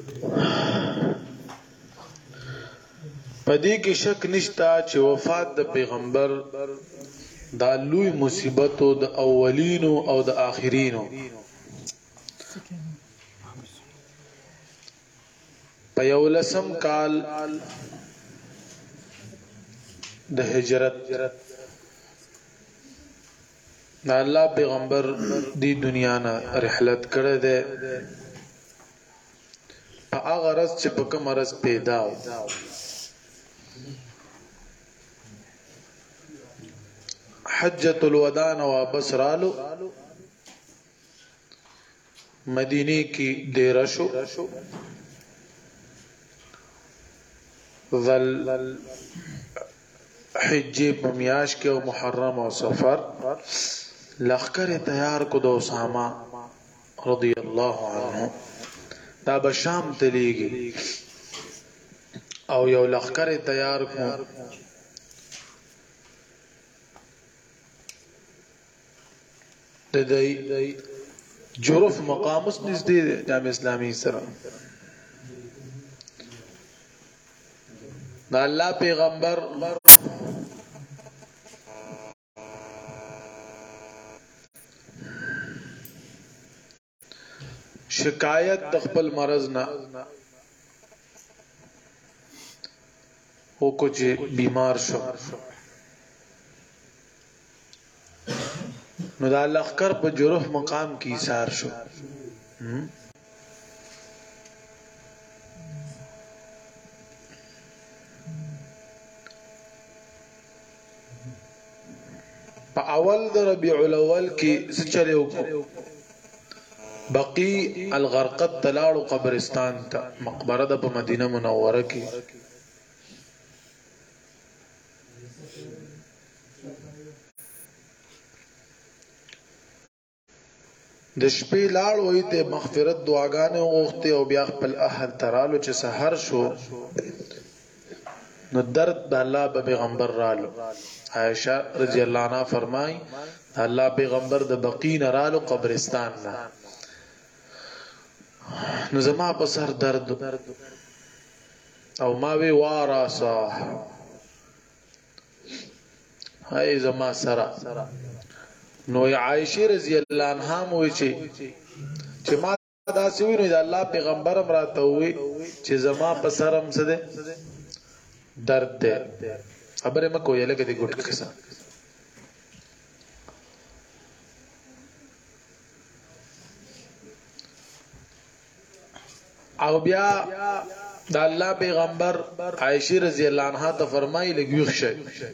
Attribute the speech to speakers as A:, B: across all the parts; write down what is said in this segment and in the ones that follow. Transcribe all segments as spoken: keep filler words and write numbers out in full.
A: پدې کې شک نشتا چې وفات د پیغمبر دا لوی مصیبت د اولینو او د آخرینو په یولسم کال د هجرت دا الله پیغمبر دی دنیا نه رحلت کړه ده په هغه ورځ چې په کوم ورځ پیدا و حجۃ الوداع نو واپس رالو مدینه کی ډیره شو ذل حجې په میاش کې او محرم او سفر لخر تیار کو د اسامه رضی الله عنه دا بشام تلیږي او یو لخر تیار کو د دې جرف مقامس نږدې جامع اسلامي سره دا الله پیغمبر شکایت د خپل مرض نه او کوچ بیمار شو نو دا لخر په جرف مقام کې ایثار شو په اول د ربيع الاول کې څه چلو بقي الغرقد تلاړو قبرستان ته مقبره د په مدینه منوره کې د شپې لاړ وې ته مغفرت دعاګانې وغوښتي او بیا خپل اهل ترالو چې سحر شو نو درد د الله په پیغمبر رالو عائشہ رضی الله عنها فرمای الله پیغمبر د بقین رالو قبرستان نه نو زما په سر درد او ما وی واراسا هاي زما سره نو عائشہ رضی الله عنها مو چې چې ما دا سوي نو د الله پیغمبر امراته وي چې زما په سرم څه ده درد ده خبره مکو یې لګې دې ګټ کسا او بیا د الله پیغمبر عائشہ رضی الله عنها ته فرمایي لګوي شه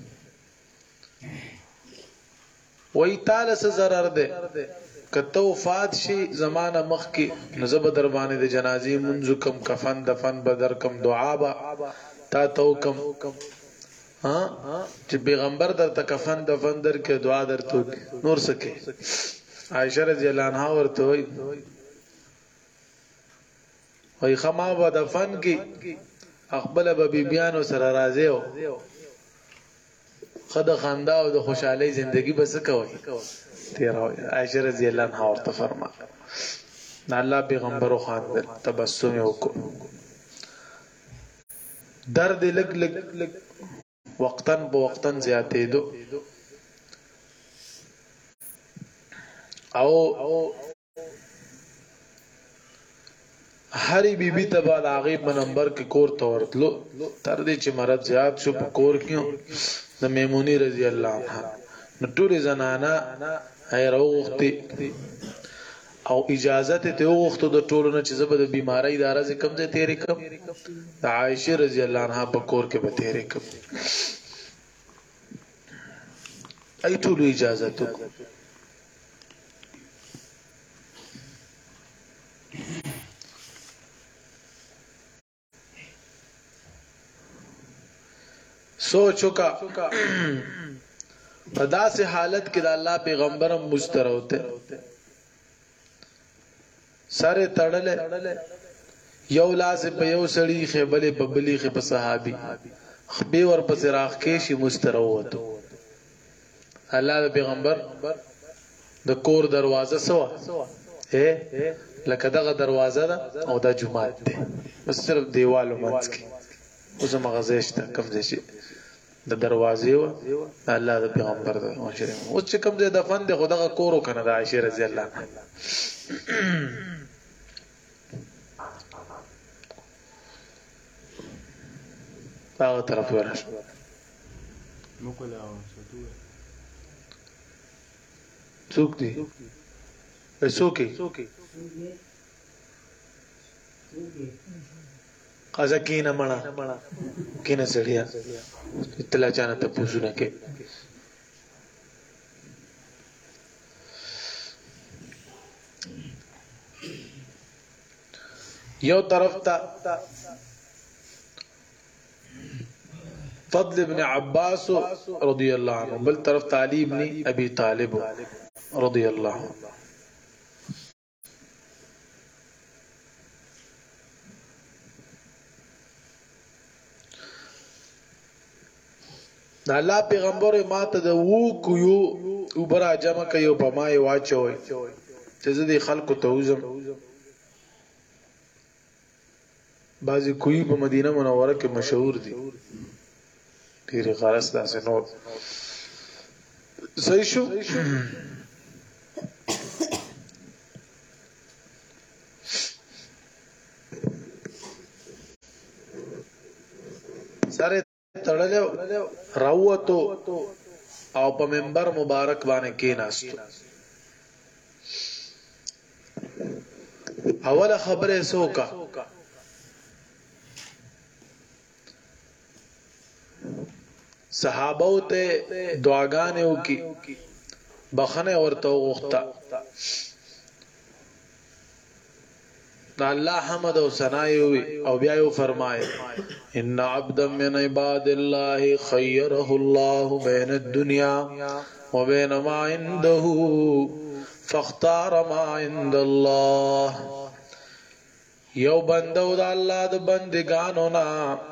A: وای تعالی څه zarar ده کته وفات شي زمانہ مخ کې نزب در باندې د جنازې منځ کم کفن دفن بدر کم دعا با تا تو کم ها چې پیغمبر در ته کفن دفن در کې دعا درته نور سکے عائشہ رضی الله عنها ورته وای وای خما و دفن کې اقبل به بیبيانو سره راځي او خد خندا او د خوشحالي زندگی بس کوي تیرا عائشہ رضی الله عنها ورته فرما الله پیغمبر خان تبسم وکړو درد لګ لګ وقتن په وقتن زیاتې دو او هری بیبي تبا د هغه په نمبر کې کور تورتلو تر دې چې مرض زیات شو په کور کې د میمونی رضی الله عنها نو ټول زنانا هي راوغتي او اجازه ته وغوښته د ټولو نه چې زبر د بیماری اداره ز کم ځای تیرې کم د عائشه رضی الله عنها په کور کې به تیرې کم ای ټول اجازه ته سوچو کا په داسې حالت کې د الله پیغمبرم مستروته سره تړلې یو لاس په یو سړی خبلې په بلی خ په صحابي خبي ور په راخ کې شي مستروته الله د پیغمبر د کور دروازه سوا اے لکه دغه دروازه ده او دا جمعات ده بس صرف دیوالو منځ کې اوس مغازه شته کم ځای شي د دروازې و الله د پیغمبر د مشره اوس چې کم ځای دفن ده خدغه کورو کنه د عائشه رضی الله عنها هغه طرف ورش
B: مکلا ستو
A: څوک دی څوک قضا کینه مړه کینه سړیا اطلاع چانه ته پوښتنه کې یو طرف ته فضل ابن عباس رضی الله عنه بل طرف ته علي ابن ابي طالب رضی الله عنه الله پیغمبر ما ته د وو کو یو وبرا جمع کوي په ما یې واچوي چې زه د خلکو ته وزم بعضی کوی په مدینه منوره کې مشهور دي ډېر غرض داسې نور صحیح شو سره تړلو راوته او په منبر مبارک باندې کېناستو اوله خبره سوکا صحابو ته دعاګانې وکي بخنه ورته وغوښته الله حمد او ثنا او بیا یو فرمایي ان عبدا من عباد الله خيره الله بين الدنيا وبين ما عنده فاختار ما عند الله یو بندو د الله د بندگانو نا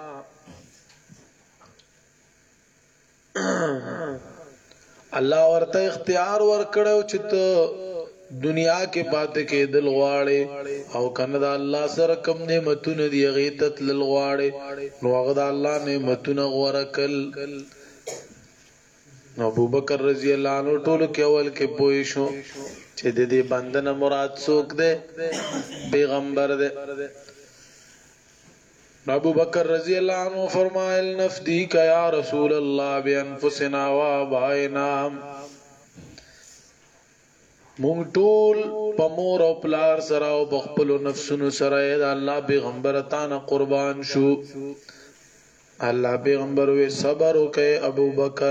A: الله ورته اختیار ورکړو چې ته دنیا کې پاتې کې دل غواړي او کنه دا الله سره کوم نعمتونه دی غیتت لل غواړي نو هغه دا الله نعمتونه غورکل ابو بکر رضی الله عنه ټول کې اول کې پوي شو چې د دې بندنه مراد څوک دی پیغمبر دی ابو بکر رضی الله عنه فرمایل نفدی کا یا رسول الله بانفسنا وابائنا مونږ ټول په مور او پلار سره او بخپل نفسونو سره د الله پیغمبر تانه قربان شو الله پیغمبر وی صبر وکي ابو بکر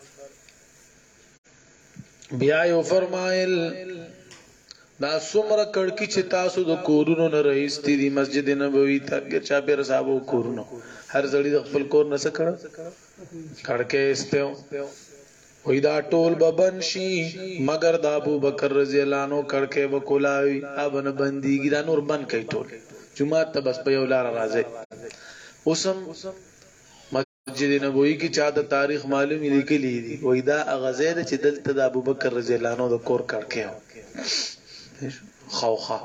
A: بیا یو فرمایل دا څومره کړکی چې تاسو د کورونو نه رئیس دي مسجد نبوي ته چا پیر صاحب کورونو هر ځړي د خپل کور نه سکړه کړکې استو وې دا ټول ببن شي مگر د ابو بکر رضی الله عنه کړکې وکولاوي ابن بنديګی دا نور بند کوي ټول جمعه ته بس په یو لار راځي اوسم مسجد نبوي کی چا د تاریخ معلوم لیکلی دي وې دا غزيره چې دلته د ابو بکر رضی الله عنه د کور کړکې خوخه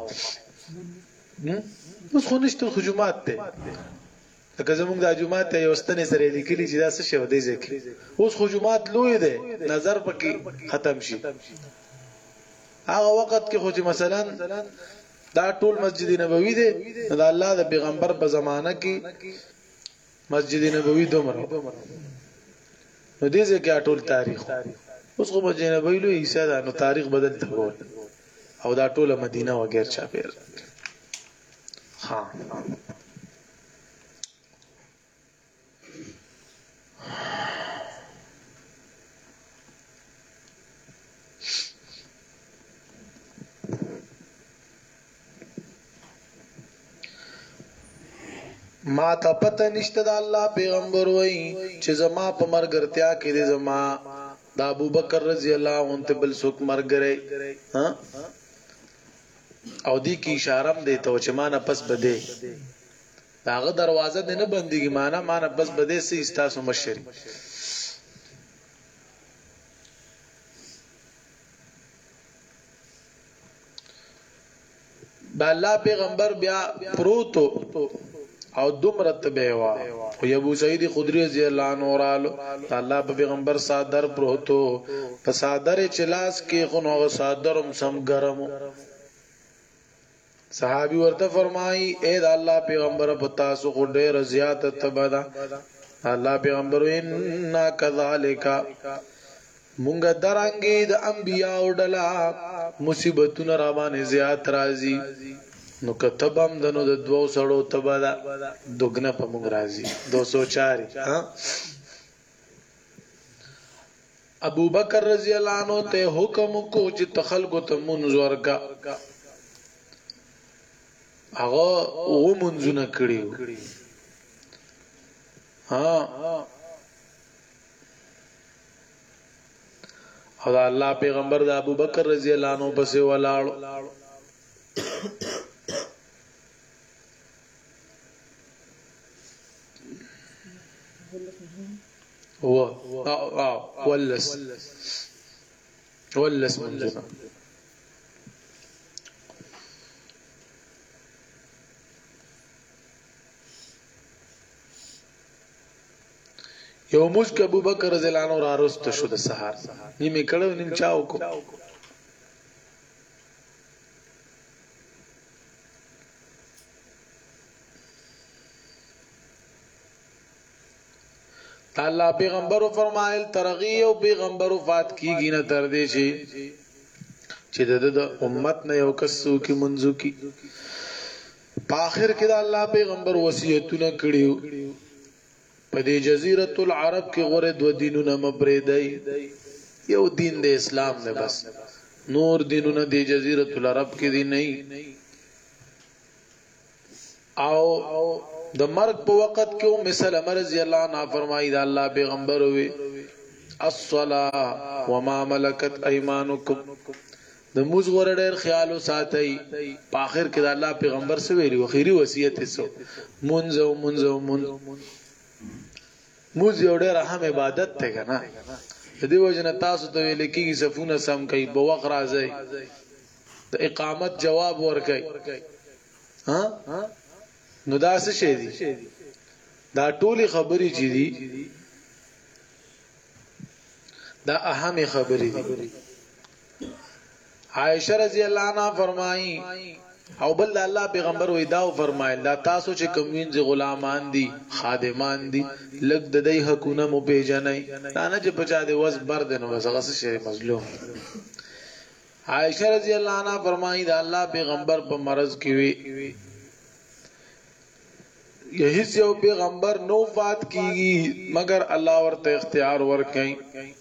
A: اوس خو نشته خجومات ته لکه زمونږ د جمعات ته یو ستنې سره لیکلي چې دا څه شی ودی ځکه اوس خجومات لوی دی نظر پکې ختم شي هغه وخت کې خو چې مثلا دا ټول مسجد نبوي دی دا الله د پیغمبر په زمانہ کې مسجد نبوي دومره نو دې ځکه ټول تاریخ اوس خو مسجد نبوي لوی حصہ ده نو تاریخ بدل تکول او دا ټوله مدینه وغیر چا پیر ها ما ته پته نشته د الله پیغمبر وای چې زما په مرګرتیا کې د زما د ابو بکر رضی الله عنه ته بل څوک مرګره ها او دی کی اشاره هم دیته چې ما نه پس بده داغه دروازه دې نه بنديږي معنا ما نه پس بده سي استاسو مشري دا الله پیغمبر بیا پروتو او دومره به وا او ابو سعید خدری رضی الله عنه رالو الله په پیغمبر صادر پروتو په صادر چلاس کې خنو صادرم سم ګرمو صحابي ورته فرمایي اے د الله پیغمبر په تاسو خو ډېر زیات تبدا الله پیغمبر ان کذالک مونږ درانګي د انبیاء ډلا مصیبتونه را باندې زیات راځي نو کتبم دنو د دوو سړو تبدا دغنه په مونږ راځي دو سو چار ها ابو بکر رضی الله عنه ته حکم کو چې تخلق ته منزور کا هغه و منځونه کړیو ها او الله پیغمبر د ابو بکر رضی الله عنه پسې ولاړ هو اه ولس ولس منځونه یو موږ ابو بکر رضی الله عنه را رست شو د سحر نیمه کړو نیم چاو کو الله پیغمبر فرمایل ترغی او پیغمبر وفات کیږي نه تر دې شي چې د امت نه یو کسو کی منځو کی په اخر کې د الله پیغمبر وصیتونه کړیو په دې جزیره العرب کې غره دو دینونه مبرېدای یو دین د اسلام نه بس نور دینونه د جزیره العرب کې دي نه او د مرګ په وخت کې ام سلمہ رضی الله عنها فرمایي دا الله پیغمبر وي الصلاه وما ملكت ايمانكم د موږ ور ډېر خیال ساتي په اخر کې دا الله پیغمبر سره ویلي اخیری وصیت یې سو منځو منځو من موږ یو ډېر اهم عبادت ته کنه د دې وجنه تاسو ته ویل کېږي صفونه سم کوي په وخت راځي د اقامت جواب ورکړي ها نو دا څه شي دي دا ټولي خبرې چې دي دا اهم خبرې دي عائشہ رضی الله عنها فرمایي او بل الله پیغمبر وې دا فرمایل دا تاسو چې کومین غلامان دي خادمان دي لګ د دې حقونه مو پیژنې دا نه چې بچا دې وس بر دنه وسغه شي مظلوم عائشہ رضی الله عنها فرمایي دا الله پیغمبر په مرض کې وي یہی سے او پیغمبر نو فات کیږي مگر الله ورته اختیار ورکړي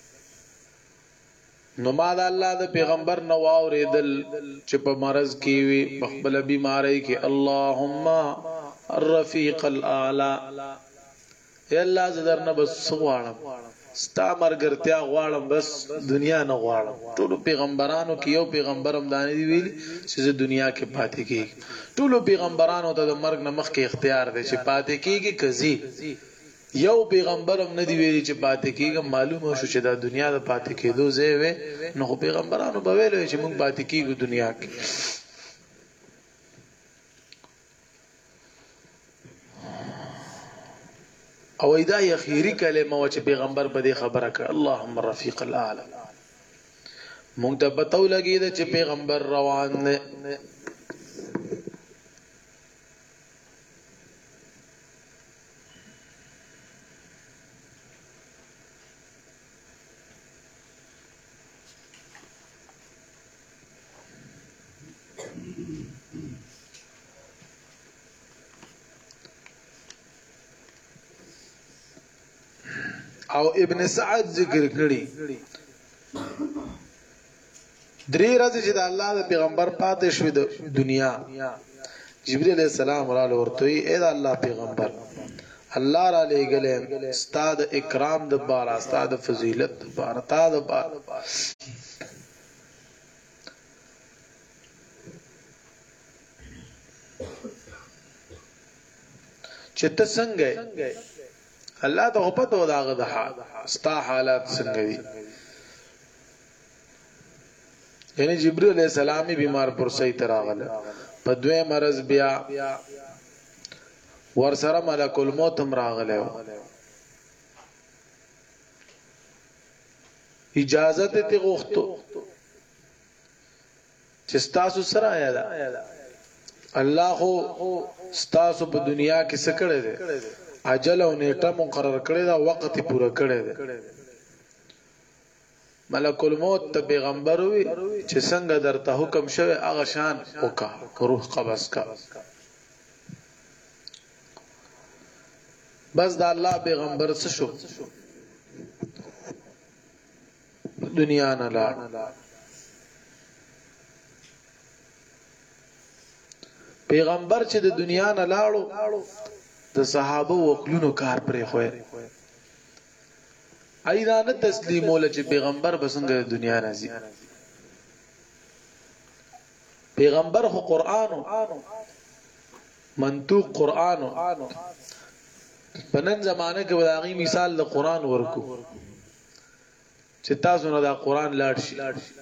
A: نو ما دا الله د پیغمبر نو اوریدل چې په مرض کې وي بخبل بیماری کې اللهم الرفیق الاعلى یا الله زدرنه بس غواړم ستا مرګرتیا غواړم بس دنیا نه غواړم ټول پیغمبرانو کې یو پیغمبرم دانه دی ویلي چې دنیا کې پاتې کیږي ټول پیغمبرانو ته د مرګ نه مخکې اختیار دی چې پاتې کیږي کزي یو پیغمبرم نه دی ویلي چې پاتې کیږي معلومه شو چې دا دنیا د پاتې کېدو ځای وي نو پیغمبرانو به ویل چې موږ پاتې کیږو دنیا کې او ایدا اخیری کلمه او چې پیغمبر په دې خبره کړ اللهم الرفیق الاعلى مونږ ته پتو لګی دا چې پیغمبر روان نه او ابن سعد ذکر کړي درې ورځې چې د الله د پیغمبر پاتې شوی د دنیا جبرئیل علیہ السلام را لورته اے د الله پیغمبر الله را لېګلې استاد اکرام د بار استاد فضیلت د بار تا د بار چې ته څنګه الله ته پته و داغه د حال ستا حالات څنګه دي یعنی جبرئیل علیہ السلام بیمار پر صحیح تراغله په دوی مرز بیا ور سره ملک الموت هم راغلی اجازه ته غوښتو چې تاسو سره آیا ده الله خو تاسو په دنیا کې څه کړی دی اجل او نیټه مقرر کړی دا وخت پوره کړی دی ملک الموت ته پیغمبر وی چې څنګه درته حکم شوی هغه شان وکا روح قبض کا بس دا الله پیغمبر څه شو دنیا نه لاړ پیغمبر چې د دنیا نه لاړو د صحابه وکلونو کار پرې خوې ایدا نه تسلیمول چې پیغمبر بسنګ د دنیا راځي پیغمبر خو قران منطوق قران بنن زمانه کې وداغي مثال د قران ورکو چې تاسو نه دا قران لاړ شي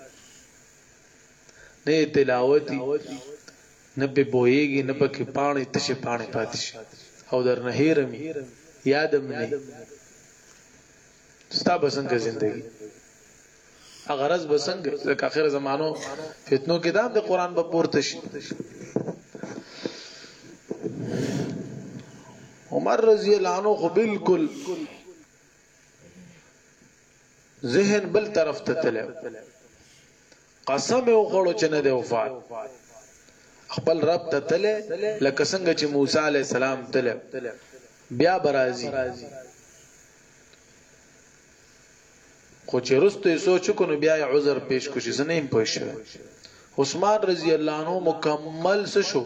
A: نه تلاوتي نه به بوئېږي نه پکې پانی تشه پانی پاتې شي او در نه هېرمي یادم نه ستا بسنګ زندگی اغرض بسنګ ځکه اخر زمانو فتنو کې دام د قران په پورته شي عمر رضی الله عنه خو بالکل ذهن بل طرف ته تله قسم یو خړو چې نه دی وفات خپل رب ته تله لکه څنګه چې موسی علی السلام تله بیا برازي خو چې رسته سوچ کو نو بیا عذر پیش کو شي زنه هم پوښه عثمان رضی الله عنه مکمل څه شو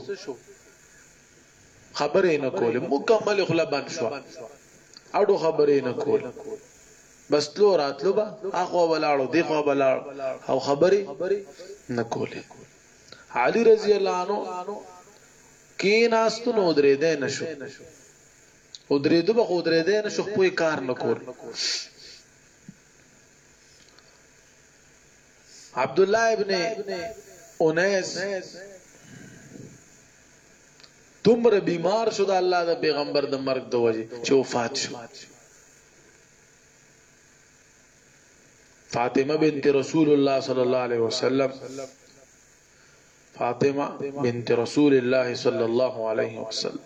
A: خبرې نه کوله مکمل خلبان شو اړو خبرې نه کوله بس لو راتلو با اخو بلاړو دی خو بلاړ او خبرې نه کوله علي رضی الله عنه کیناستو نو درې ده نشو او درې دو به درې ده نشو په کار نه کول عبد الله ابن انیس تمره بیمار شو د الله د پیغمبر د مرګ د وجه چې وفات شو فاطمه بنت رسول الله صلی الله علیه وسلم فاطمه بنت رسول الله صلی الله علیه وسلم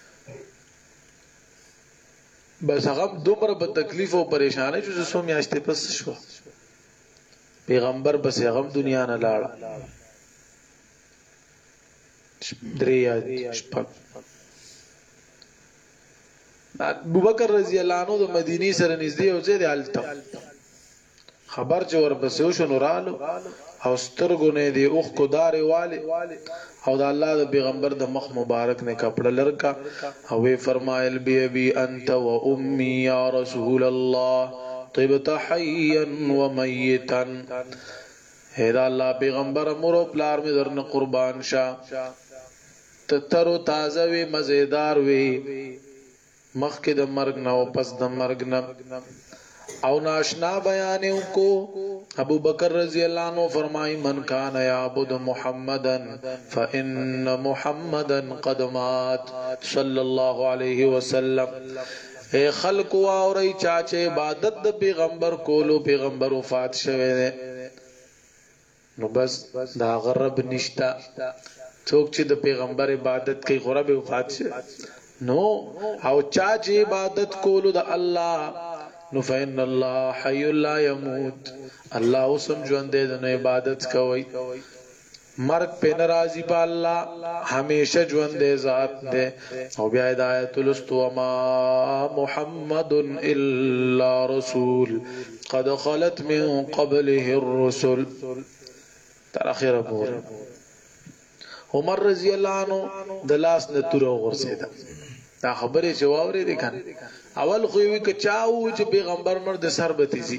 A: بس هغه دومره په تکلیف او پریشانی چې سو میاشتې پس شو پیغمبر بس هغه دنیا نه لاړ دریا شپږ ابوبکر رضی الله عنه د مدینی سره نږدې او زید الته خبر چې ور بسو شو نورالو او سترګو نه دی اوخ کو دارې والي او د الله د پیغمبر د مخ مبارک نه کپڑا لړکا او وی فرمایل بی ابي انت و امي يا رسول الله طيبت حيا وميتا هدا الله پیغمبر امر پلار می درن قربان شاه تترو تازه وی مزیدار وی مخک د مرګ نه او پس د مرګ نه او ناشنا بیانیو کو ابو بکر رضی اللہ عنہ فرمائی من کان یعبد محمدا فإن محمدا قد مات صلی اللہ علیہ وسلم اے خلق واوری چاچے عبادت د پیغمبر کولو پیغمبر وفات شوه دے نو بس دا غرب نشتا څوک چې د پیغمبر عبادت کوي غرب وفات شوه نو او چاچے عبادت کولو د الله نو فإن الله حي لا يموت الله اوسم ژوند دې د عبادت کوي مرګ په ناراضي په الله همیشه ژوند دې ذات دې او بیا ہدایت الاستوما محمد الا رسول قد خلت من قبله الرسل تر اخره پورې عمر رضی الله عنه د لاس نه تور غورځیدا دا خبره جواب لري کنه اول خو وی ک چاو چې پیغمبر مر د سر بتیزي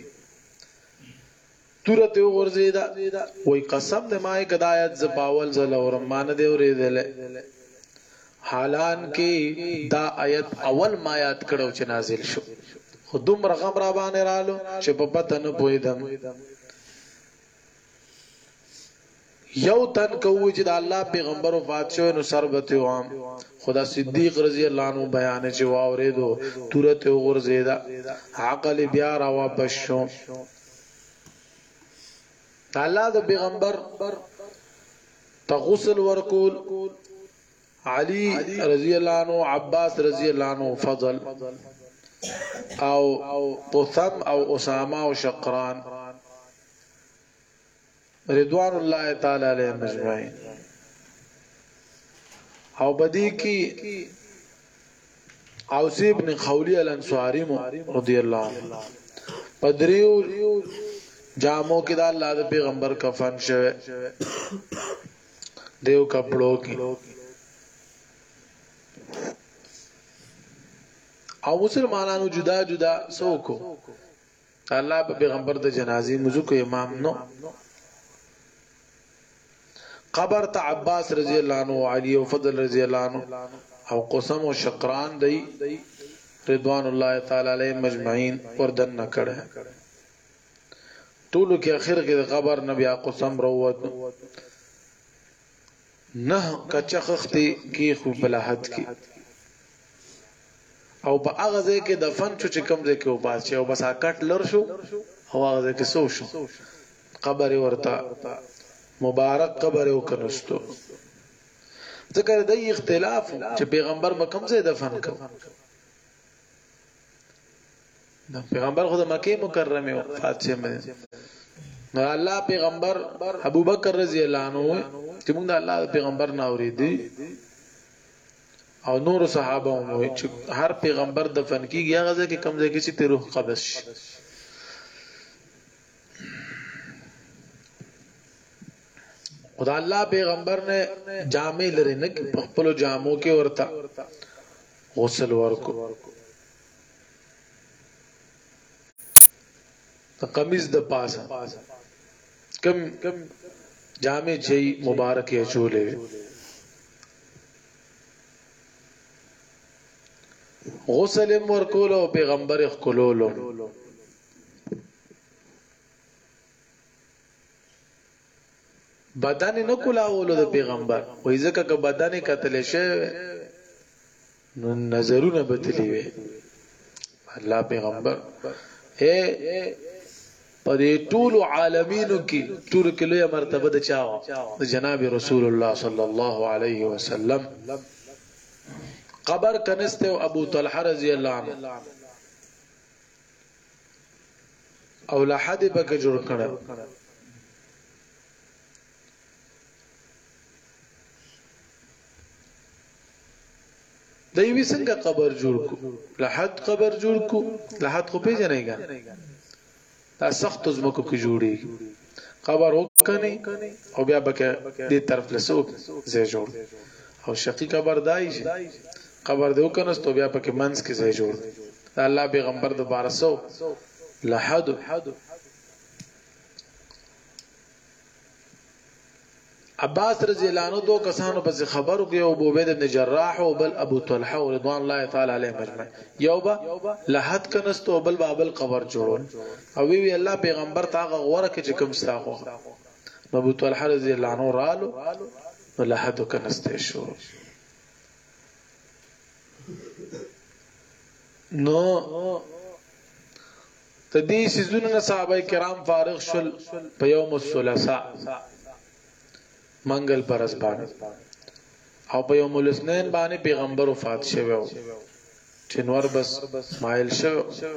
A: تورته ورزیدا وای قسم د مای کدایت ز باول زل اور مان دی ورېدل حالان کې دا آیت اول ما یاد کړو چې نازل شو خودم رقم را باندې رالو چې په پته نه پویدم یو تن کوي چې د الله پیغمبر وفات شو نو سربته وام خدا صدیق رضی الله عنه بیان چې واوریدو تورته وغورځیدا عقل بیا را واپس شو الله د پیغمبر تغسل ورکول علی رضی الله عنه عباس رضی الله عنه فضل او طثم او اسامه او شقران رضوان الله تعالی علیهم اجمعین او بدی کی اوس ابن خولی الانصاری رضی الله عنه پدریو جامو کې د الله د پیغمبر کفن شوه دیو کپڑوں کی او مسلمانانو جدا جدا سوکو الله په پیغمبر د جنازي مزو کو امام نو قبر ته عباس رضی الله عنه علی او فضل رضی الله عنه او قسم او شقران دی رضوان الله تعالی علیهم مجمعین وردن نکړه ټولو کې اخر کې د قبر نبی قسم روت نه کچا خختي کې خو بلحد کې او په هغه ځای کې دفن شو چې کوم ځای کې و باسي او بس اکټ لر شو او هغه ځای کې سو شو قبر ورته مبارک قبر او کنستو ذکر د اختلاف چې پیغمبر مکم ځای دفن کړ د پیغمبر خود مکه مکرمه وفات شه مدینه نو الله پیغمبر ابو بکر رضی الله عنه چې موږ د الله پیغمبر نه اوریدي او نور صحابه مو چې هر پیغمبر دفن کیږي هغه ځکه کم ځای کې چې روح قبض شي خدا الله پیغمبر نے جامع لري نه خپل جامو کې ورته غسل ورکو ته قمیص د پاسه کم کم جامع چي مبارک یې چولې غسل ورکول او پیغمبر خلولو بدن نه کولاولو د پیغمبر وای ځکه که بدن قتل شي نو نظرونه بدلی وي الله پیغمبر اے پدې ټول عالمینو کې ټول کې لوی مرتبه د چاو د جناب رسول الله صلی الله علیه وسلم قبر کنسته ابو طلحه رضی الله عنه او لحد بک جوړ کړه دوی څنګه قبر جوړ کو لحد قبر جوړ کو لحد خو پیژنې ګان دا سخت زمکو کې جوړي قبر وکني او بیا بکه دې طرف له سوق زې جوړ او شقي قبر دای شي قبر دې وکنه تو بیا پکې منس کې زې جوړ الله پیغمبر د بارسو لحد عباس رضی الله عنه دو کسانو پس خبرو کې ابو عبید بن جراح او بل ابو طلحه رضوان الله تعالی علیهم اجمعین یو با لحد کنستو بل بابل قبر جوړول او وی الله پیغمبر تاغه غوړه کې کوم استاخو ابو طلحه رضی الله عنه رالو لحد کنسته شو نو تدې سيزونه صحابه کرام فارغ شول په یوم الثلاثاء منگل پرس باندې او په یوم الاثنين باندې پیغمبر وفات شوی چې نور بس مایل شو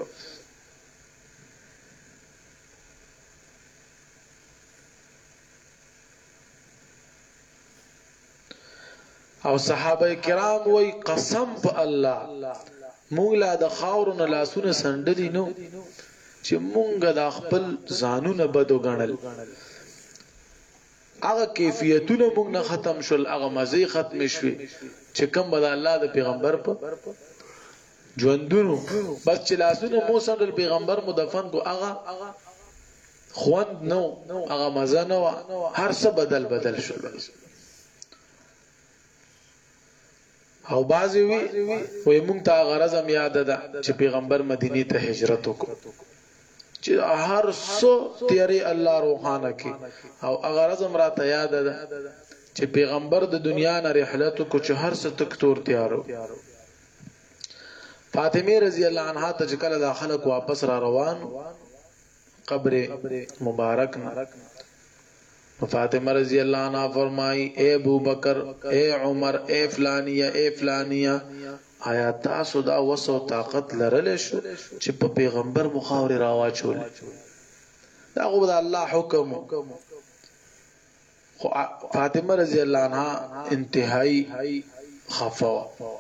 A: او صحابه کرام وای قسم په الله مونږ لا د خاورونو لاسونه سندلی نو چې مونږ د خپل ځانونه بدو غنل هغه کیفیتونه موږ نه ختم شول هغه مزي ختم شوي چې کوم بد الله د پیغمبر په ژوندونو بس چې لاسونه مو سره د پیغمبر مدفن کو هغه خوند نو هغه مزه نو هر څه بدل بدل شول او بازي وي وي مونږ ته غرض هم یاد ده چې پیغمبر مدینه ته هجرت وکړ چې چې هر څو تیری الله روحانه کی او اگر ازم را ته یاد ده چې پیغمبر د دنیا نه رحلت کو چې هر څه تک تور تیارو فاطمه رضی الله عنها ته کله داخله کو واپس را روان قبر مبارک نه فاطمه رضی الله عنها فرمای اے ابو بکر اے عمر اے فلانیه اے فلانیه آیا تاسو دا وسو طاقت لرل شو چې په پیغمبر مخاور راواچول دا غو د الله حکم فاطمه رضی الله عنها انتهائی خفا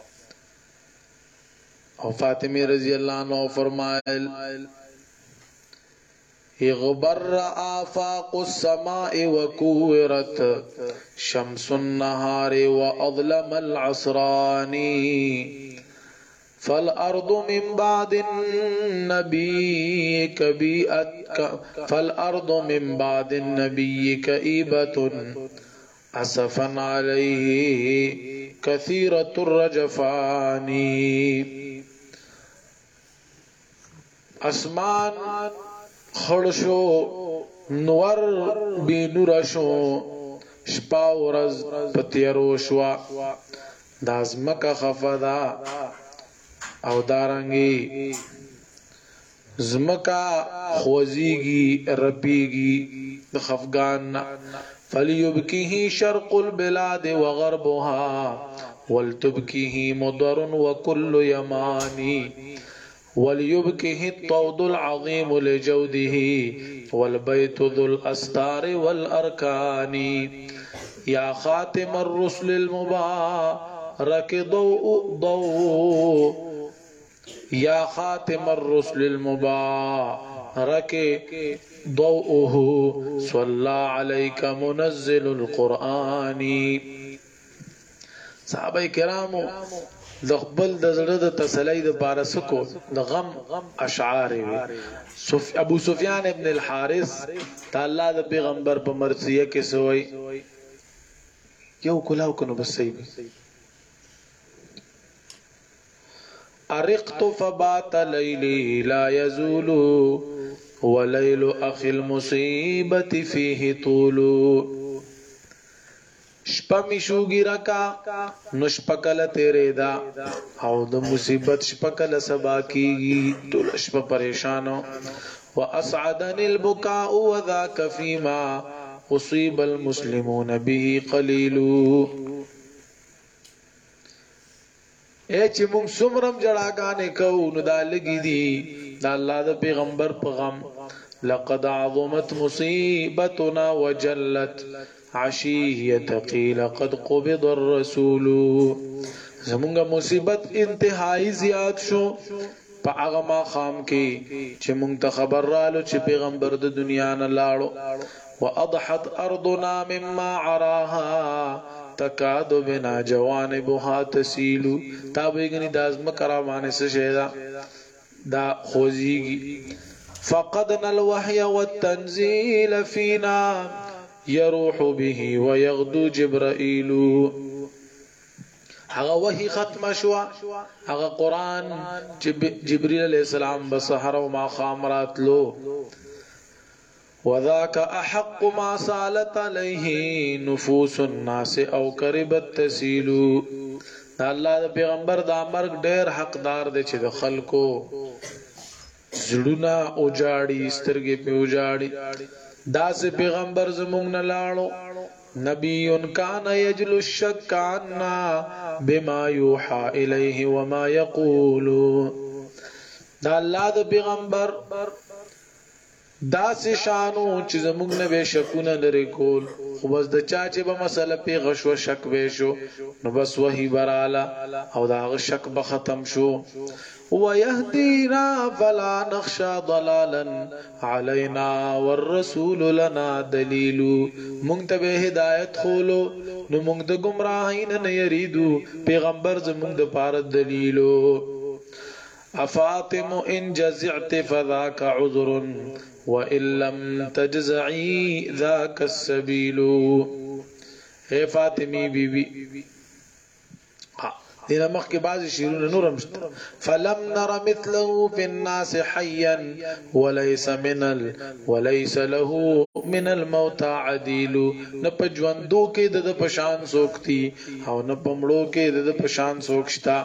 A: او فاطمه رضی الله عنها فرمایل اغبر آفاق السماء وكورت شمس النهار وأظلم العصراني فالأرض من بعد النبي كبيئة فالأرض من بعد النبي كئيبة أسفا عليه كثيرة الرجفان اسمان خړشو نور بی نور شو شپا ورځ پتیرو شو دازمکه خفدا او دارنګي زمکا خوزیږي رپیږي د خفغان فليبكيه شرق البلاد وغربها ولتبكيه مضر وكل يماني وليبكه الطود العظيم لجوده والبيت ذو الأستار والأركان يا خاتم الرسل المبارك ضوء ضوء يا خاتم الرسل المبارك ضوءه صلى عليك منزل القرآن صحابه کرامو د خپل د زړه د تسلی د بارسکو د غم اشعار وي ابو سفیان ابن الحارث تعالی د پیغمبر په مرثیه کې سوی یو کلاو کنو بس صحیح ارقت فبات ليلي لا يزول وليل اخي المصيبه فيه طول شپه می شوګی رکا نشپکل تیرے دا او د مصیبت شپکل سبا کیږي ټول شپه پریشانو واسعدني البكاء وذاك فيما اصيب المسلمون به قليل اے چې موږ سمرم جړاګانې کوو نو دا لګی دي دا الله د پیغمبر په غم لقد عظمت مصيبتنا وجلت عشیه قیل قد قبض الرسول زمونږه مصیبت انتهایی زیات شو په هغه ما خام کې چې مونږ ته خبر رالو چې پیغمبر د دنیا نه لاړو واضحت ارضنا مما عراها تکاد بنا جوانبها تسيل تابېګنی دازم کرامانه څه شیدا دا خوځيږي فقدنا الوحي والتنزيل فينا يروح به ويغدو جبرائيل هغه وحي ختم شو هغه قران جبريل عليه السلام بسحر او ما خامرات لو وذاك احق ما سالت عليه نفوس الناس او قربت تسيل الله د پیغمبر د امر ډېر حقدار دي چې د خلکو زړونه او جاړي سترګې په وجاړي داس پیغمبر زمونږ نه لاړو نبی کان یجل الشک عنا بما یوحى الیه وما یقول دا الله د پیغمبر داس شانو چې زمونږ نه به شکونه لري کول خو بس د چا چې به مسله پی غشو شک به شو نو بس وਹੀ براله او دا شک به ختم شو ويهدينا فلا نخشى ضلالا علينا والرسول لنا دليل مونږ ته هدایت خولو نو مونږ د گمراهی نه یریدو پیغمبر زمونږ د پاره دلیلو افاطم ان جزعت فذاك عذر وان لم تجزعي ذاك السبيل اے فاطمی بی بی دینه مخکې بعضی شیرونه نورم شته فلم نر مثله في الناس حيا وليس من ال وليس له من الموت عديل نه په ژوندو کې د پشان سوکتی او نه پمړو کې د پشان سوکشتا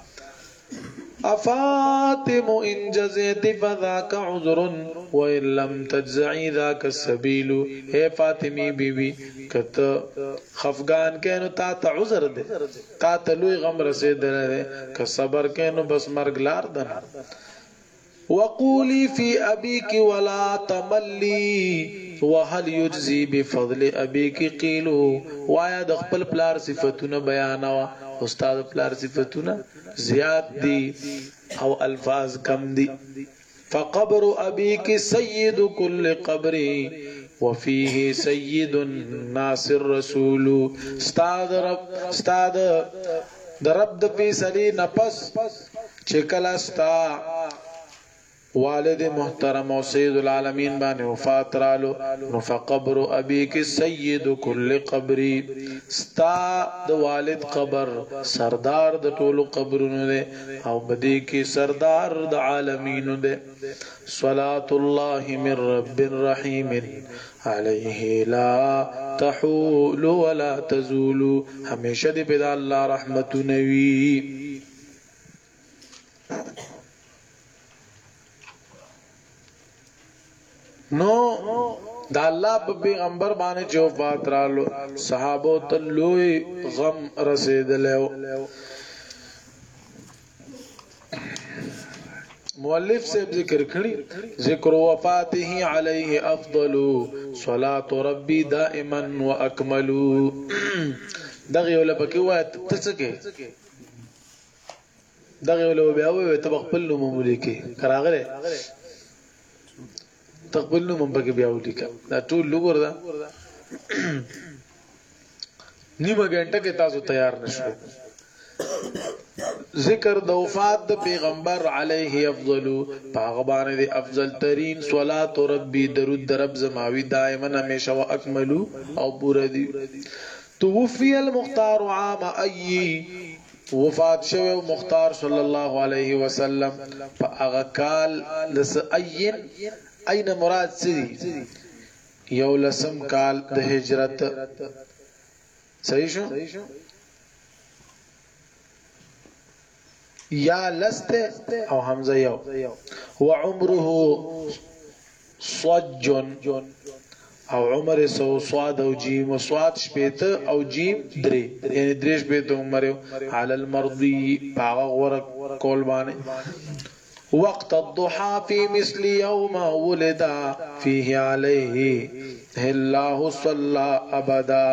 A: افاتم ان جزيت فذاك عذر وان لم تجزعي ذاك السبيل اے فاطمی بیوی کت خفغان کینو تا ته عذر ده تا ته لوی غم رسیدل ده ک صبر کینو بس مرګ لار ده وقولي في ابيك ولا تملي وهل يجزي بفضل ابيك قيل وایا د خپل پلار صفاتونه بیانوا استاد پلار صفاتونه زیاد دي او الفاظ کم دي فقبر ابيك سيد كل قبر وفيه سيد الناس الرسول استاد رب استاد د رب د فیصله نفس چکلا استا والد محترم او سید العالمین باندې وفات رالو نو فقبر ابيك سيد كل قبري ستا د والد قبر سردار د ټولو قبرونو ده او بدی کې سردار د عالمین ده صلاه الله من رب رحيم عليه لا تحول ولا تزول همیشه دې په الله رحمت نوي نو دا الله په پیغمبر باندې چې وفات رالو صحابه ته لوی غم رسیدلو مؤلف سے ذکر کړي ذکر وفاته عليه افضل صلاه ربي دائما واكمل دغه ول پکې وای ته څه کې دغه ول بیا وای ته خپل نوم ملي کې کراغله تقبل نو مبګه بیا ولیکا دا ټول لګور دا نیمه غنټه کې تاسو تیار نشئ ذکر د وفات د پیغمبر علیه افضل پاغبان دی افضل ترین صلات ربی درود رب زماوی دائما همیشه و اکملو او پورا دی توفی المختار عام ای وفات شوه مختار صلی الله علیه وسلم فاغکال لس این اين مراد سدي یو لسم کال د هجرت صحیح شو یا لست او حمزه یو وعمره صج او عمر سو صاد او جیم صاد شپیته او جیم درې یعنی درې شپیته عمر على المرضي باغ ورق کول باندې وقت الضحى في مثل يوم ولد فيه عليه الله صلى ابدا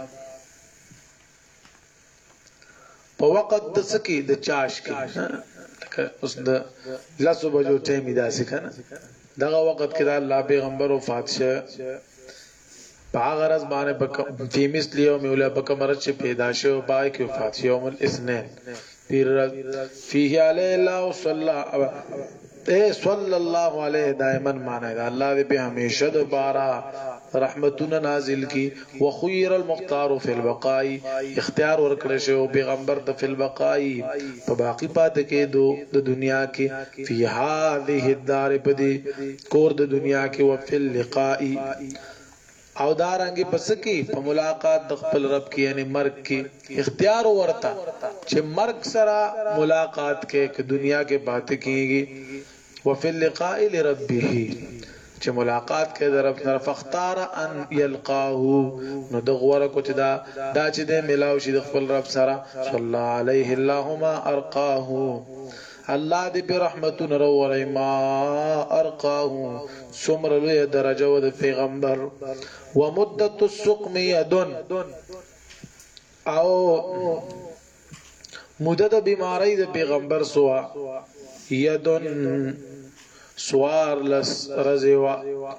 A: په وقت د سکی د چاش کې اوس د لاسو بجو ټیم داسې کنه دغه وخت کې د الله پیغمبر وفات شه په غرض باندې په مثل يوم ولد په کمر چې پیدا شو پای کې وفات یوم الاثنين فيه عليه الله صلى اے صلی الله علیه دائما معنی دا الله دې به همیشه د بارا رحمتونه نازل کی وخير المختار في البقاء اختیار ورکړ شو پیغمبر ته فی البقاء په باقی پات کې دو د دنیا کې فی هذه الدار بدی کور د دنیا کې او فی اللقاء او دارنګي پس کې په ملاقات د خپل رب کې یعنی مرګ کې اختیار ورتا چې مرګ سره ملاقات کې چې دنیا کې بات کیږي وفي اللقاء لربه چې ملاقات کې د رب طرف اختار ان يلقاه نو دغه کو چې دا دا چې د ملاو شي د خپل رب سره صلی الله علیه اللهم ارقاه الله دې په رحمتونو وروړي ما ارقاه سمر له درجه و د پیغمبر ومدت السقم يدن او مدد بیماری د پیغمبر سوا یدن سوار لس رزوا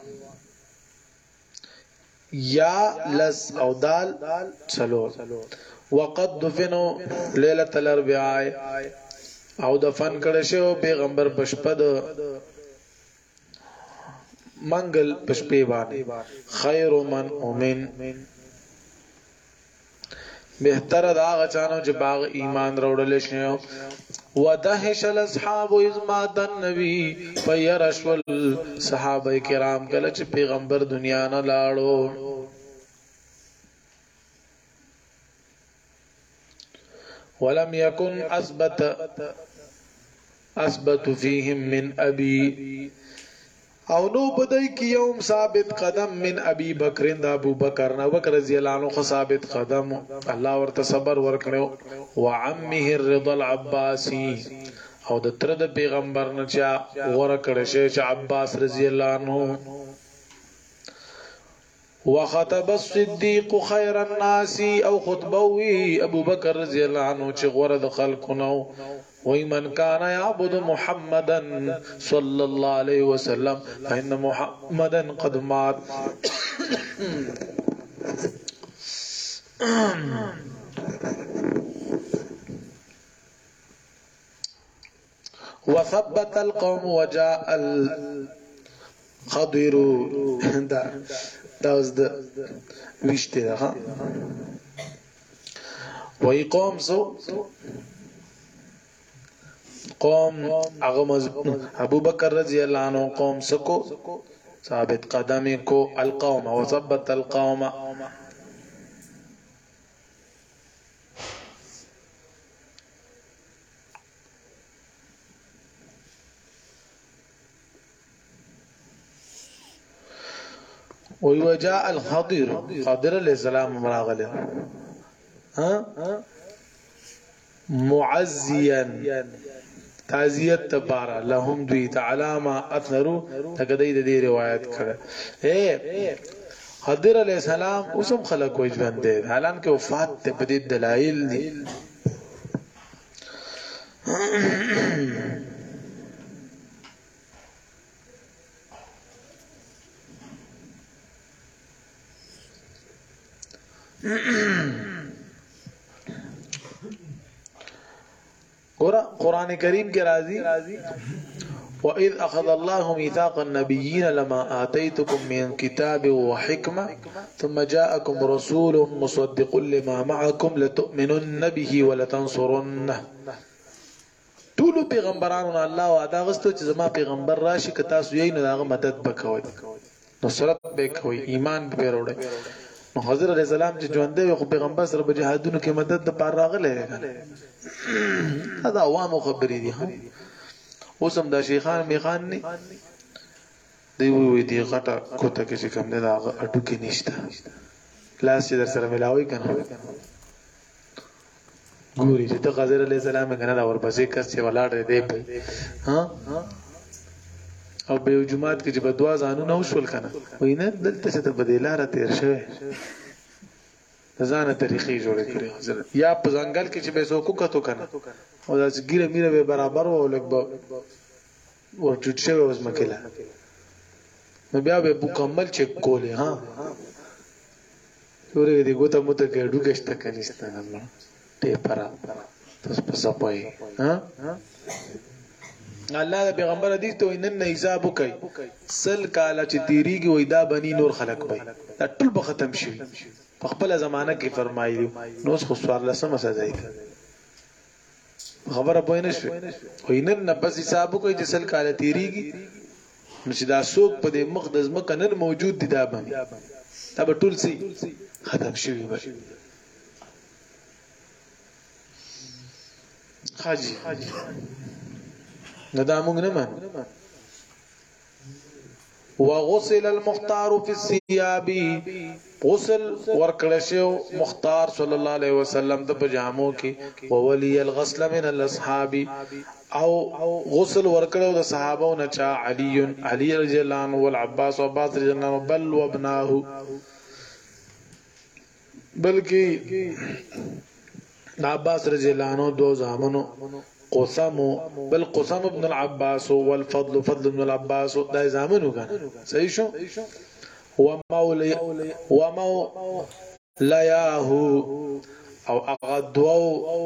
A: یا لس او دال سلور وقد دفنوا ليله الاربعاء او دفن کړه شو پیغمبر پشپد منگل پشپې باندې خیر من اومن بهتر دا غچانو چې باغ ایمان راوړل شي ودهش الاصحاب اذ مات النبي فيرشل صحابه کرام کله چې پیغمبر دنیا نه لاړو ولم يكن اثبت اثبت فيهم من ابي او نو بدای کی یوم ثابت قدم من ابي بکر دا ابو بکر نو بکر رضی الله عنه ثابت قدم الله ورته صبر ورکړو وعمه الرضا العباسي او د تر د پیغمبر نه چا ورکړ شي چې عباس رضی الله عنه وخطب الصديق خير الناس او خطبوي ابو بکر رضی الله عنه چې غره د خلقونو ومن كان يعبد محمدا صلى الله عليه وسلم فإن محمدا قد مات وثبت القوم وجاء الخضر دا دا was the وشته ها وای قوم سو قوم اغمز ابو بکر رضی اللہ عنہ قوم سکو ثابت قدمی کو القوم وثبت القوم وجاء الخضر خضر علیہ السلام مراغله ها معزيا تعزیت تبارا لهم دوی تعالی ما اثرو تکدی د دې روایت کړه اے خضر علیہ السلام اوسم خلق کوئی ژوند دي حالانکه وفات ته په دې دلایل دي قرآن کریم کے راضی وَإِذْ أَخَذَ اللَّهُ مِيثَاقَ النَّبِيِّينَ لَمَا آتَيْتُكُم مِّن كِتَابٍ وَحِكْمَةٍ ثُمَّ جَاءَكُمْ رَسُولٌ مُصَدِّقٌ لِّمَا مَعَكُمْ لَتُؤْمِنُنَّ بِهِ وَلَتَنصُرُنَّهُ ټول پیغمبرانو الله وعده غوښتو چې زما پیغمبر راشي که تاسو یې نه هغه مدد وکوي نصرت به کوي ایمان به وروړي نو حضرت علیہ السلام چې ژوند دی خو پیغمبر سره په جهادونو کې مدد د پاره راغله دا عوامو خبرې دي ها اوسم دا شیخان میخان نه دی وی دی غټه کوته کې کوم نه دا اټو کې نشته لاس چې در سره ملاوي کنه ګوري چې ته حضرت علیہ السلام کنه دا ورپسې کس چې ولاړ دی ها او به جمعات کې چې بدوا ځانو نه وشول کنه وینه دلته چې ته بدیلاره تیر شوی ځانه طریقې جوړې کړې حضرت یا په ځنګل کې چې به سوکو کتو کنه او دا ګیره میره به برابر و لګ به ورچټ شوی اوس مکله نو بیا به مکمل چک کولې ها ورې دې ګوته مت کې ډوګشت کنيسته نه ته پرا تاسو په صپای ها الله د پیغمبر حدیث ته وینن حساب کوي سل کاله چې تیریږي وای دا بني نور خلق وای دا ټول به ختم شي په خپل زمانہ کې فرمایلی نو خو سوال لسمه سزای خبره پوه نه شو وینن نه بس حساب کوي چې سل کاله تیریږي نو چې دا څوک په دې مقدس مکه نه موجود دي دا باندې دا به ټول سي ختم شي حاجی ندامون نمان وغسل المختار في الثياب غسل ورکړشو مختار صلی الله علیه وسلم د پجامو کې وولي الغسل من الاصحاب او غسل ورکړو د صحابو نه چا علي علي رضی الله عنه والعباس وعباس رضی الله عنه بل وابناه بلکې عباس رضی الله عنه دو زامنو قسم بل قسم ابن العباس والفضل فضل ابن العباس دا زامنو كان صحیح شو ومولي ومولياه او اغدو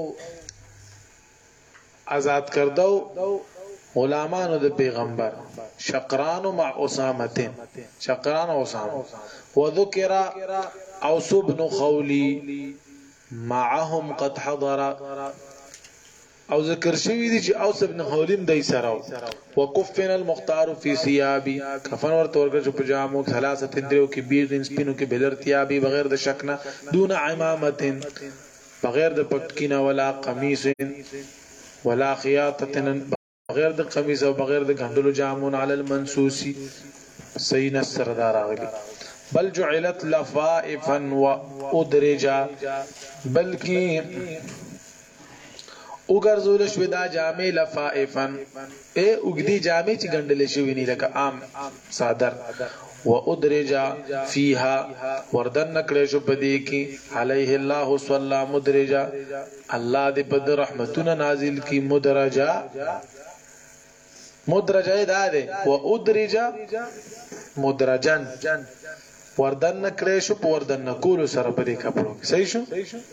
A: آزاد کردو غلامانو د پیغمبر شقران مع اسامه شقران او اسامه وذكر اوس بن خولي معهم قد حضر او ذکر شوی دی چې اوس ابن حولیم دای سراو وقفنا المختار فی ثيابی کفن ورته ورګه په جامو ثلاثه دریو کې بیغ سپینو کې بلر ثيابی بغیر د شکنا دون عمامه بغیر د پټکینا ولا قمیص ولا خیاطه بغیر د قمیص او بغیر د غندلو جامون علی المنسوسی سین السردار راغلی بل جعلت لفائفا وادرجا بلکی وګرځول شو دا جامې لفائفا اے وګدي جامې چې ګندل شوی نه لکه عام صادر وادرجا فيها وردن نکړې شو پدې کې عليه الله صلى مدرجا الله دې په رحمتونو نازل کی مدرجا مدرجا دا ده وادرجا مدرجن وردن نکړې شو په وردن نکول سره پدې کپړو صحیح شو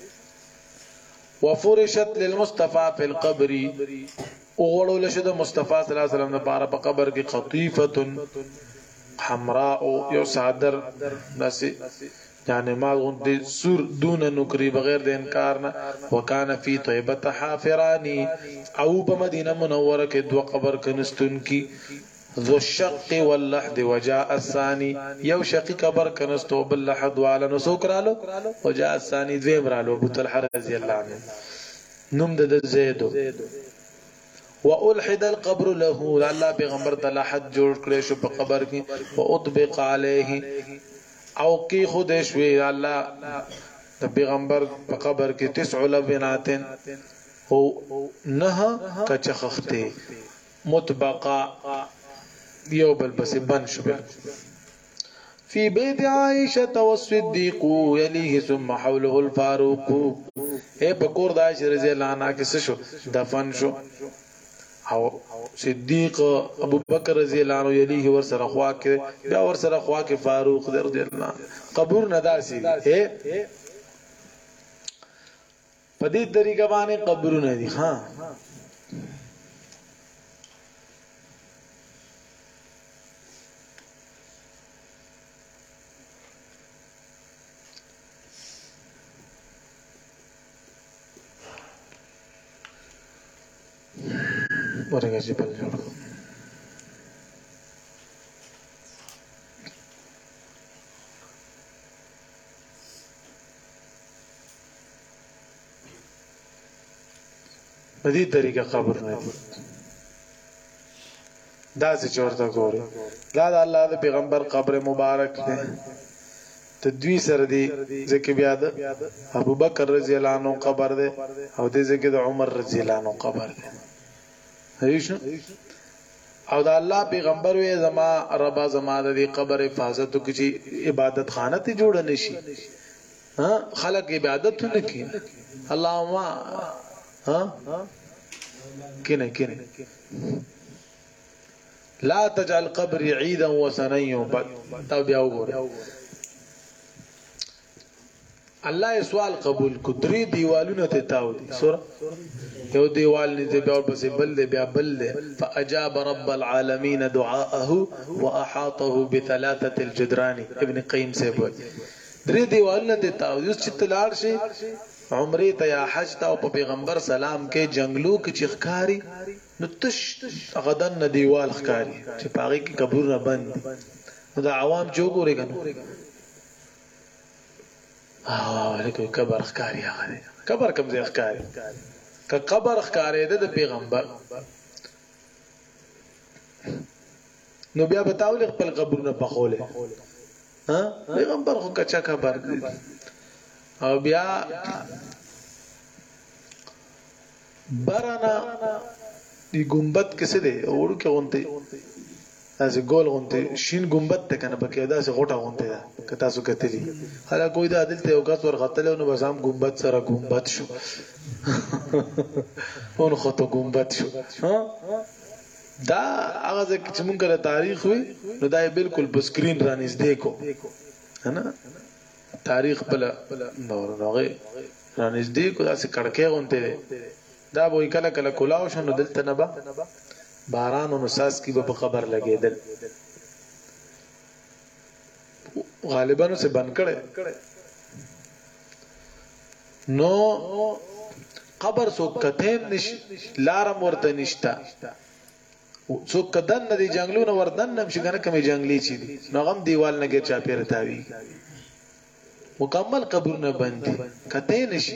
A: وفرشت للمصطفى في القبر وغړول شو د مصطفی صلی الله علیه وسلم لپاره په قبر کې قطیفه حمراء یو صادر داسې یعنی ما غوندي سور دون نکری بغیر د انکار نه وکانه فی طیبه حافرانی او په مدینه منوره کې دو قبر کنستون کی ذو الشق واللحد وجاء الثاني یو شقی قبر کنستو باللحد والا نسوکرالو وجاء الثاني ذیبرالو ابو طلحه رضی الله عنه نوم د زیدو والحد القبر له الله پیغمبر تعالی حد جوړ کړی شو په قبر کې واطبق عليه او کی خود شوی الله د پیغمبر په قبر کې تسع لبنات او نه کچخخته مطبقه یو بل بس بن شو في بيت عائشة والصديق يليه ثم حوله الفاروق اے بکور د عائشہ رضی الله عنها کې شو دفن شو او صدیق ابو بکر رضی الله عنه یلیه ور سره خوا کې بیا ور سره خوا کې فاروق رضی الله قبر نداسي اے په دې طریقه باندې قبرونه دي ها ورګه چې بل جوړ په دې طریقه قبر نه دي دا څه چورته ګوري دا د الله د پیغمبر قبر مبارک دی تدوی سره دی ځکه بیا د ابو بکر رضی الله عنه قبر دی او د ځکه د عمر رضی الله عنه قبر دی هیڅ او دا الله پیغمبر وې زما ربا زما د قبر حفاظت کی عبادت خانه ته جوړ نشي ها خلق عبادت نه کوي اللهم ها کینه کینه لا تجعل قبري عيدا وثنيا دا بیا وګوره الله سوال قبول کو درې دیوالونه ته تاو دي سوره یو دیوال نه دی بیا بس بل دی بیا بل دی فاجاب رب العالمین دعاءه واحاطه بثلاثه الجدران ابن قیم سے بول درې دیوالونه ته تاو دي چې تلار شي عمره ته یا حج ته او پیغمبر سلام کې جنگلو کې چخکاری نو تش غدن نه دیوال ښکاری چې پاغي کې قبرونه بند نو دا عوام جو ګوري کنه اه علیکم قبر ښکاری هغه قبر کوم ځای ښکاری که قبر ښکاری ده د پیغمبر نو بیا بتاول خپل قبرونه پخوله ها پیغمبر خو کچا قبر او بیا برانا دی گنبد کسه دی اورو کې غونته تاسو ګول غونته شین گنبد ته کنه پکې دا سه غټه غونته ده که تاسو کتلی هله کوئی دا دلته یو کس ورغتل نو بس هم گنبد سره گنبد شو اون خطو گنبد شو ها دا هغه چې مونږ له تاریخ وي نو دا بالکل په سکرین را نږدې کو هنا تاریخ بل نور نوغه را نږدې کو دا سه کڑکې غونته دا به کله کله کلاو شنو دلته نه با باران او نساس کی به خبر لګیدل غالبا نو سے بن کړي نو قبر سو کتیم نش لارم ورته نشتا سو کدن دی جنگلونو وردن نمشي کنه کمی جنگلی چي دي نو غم دیوال نه ګر چا پیر تاوی مکمل قبرونه بندي کته نشي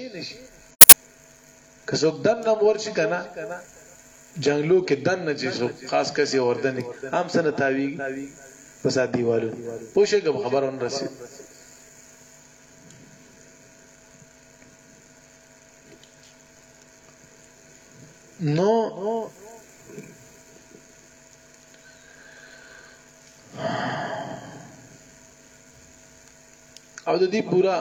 A: کڅوک دن نم ورشي کنه جنگلو کې دن نه چي خاص کسي وردن هم سن تاوی پس دیوالو پوښه خبرون رسید نو او د دې پورا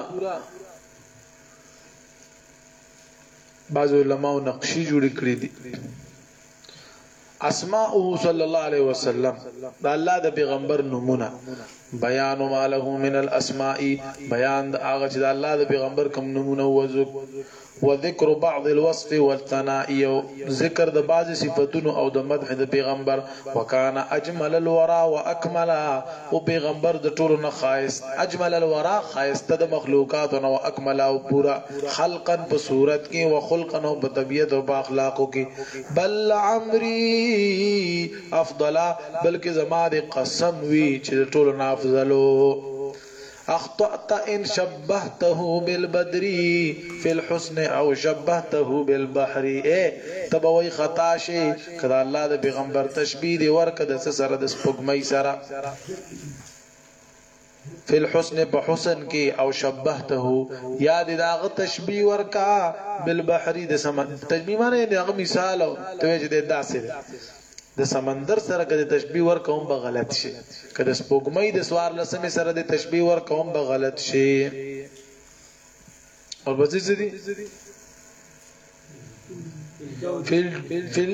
A: بعض علماء نقشي جوړ کړی دي اسماءه صلی الله علیه وسلم دا الله د پیغمبر نمونه بیان ما له من الاسماء بیان هغه چې د الله د پیغمبر کوم نمونه وذک وذكر بعض الوصف والثناء ذکر د بعض صفاتونو او د مدح د پیغمبر وکانا اجمل الورى واكمل او پیغمبر د ټولو نه خاص اجمل الورى خاصه د مخلوقات او اکمل او پورا خلقا په صورت کې او خلقا او په طبيعت او په اخلاقو کې بل عمري افضل بلکې زما د قسم وی چې د ټولو نه افضلو اخطأت ان شبهته بالبدر في الحسن او شبهته بالبحر اے تبوي خطا شي کدا الله د پیغمبر تشبيه دی ورکه د سره د سپوږمۍ سره في الحسن بحسن کی او شبهته یاد داغه تشبيه ورکا بالبحر د سم تشبيه معنی دغه مثال ته چې د داسې د سمندر سره کده تشبيه ورکوم به غلط شي کده سپوږمۍ د سوار لسمه سره د تشبيه ورکوم به غلط شي او بځي دي فل فل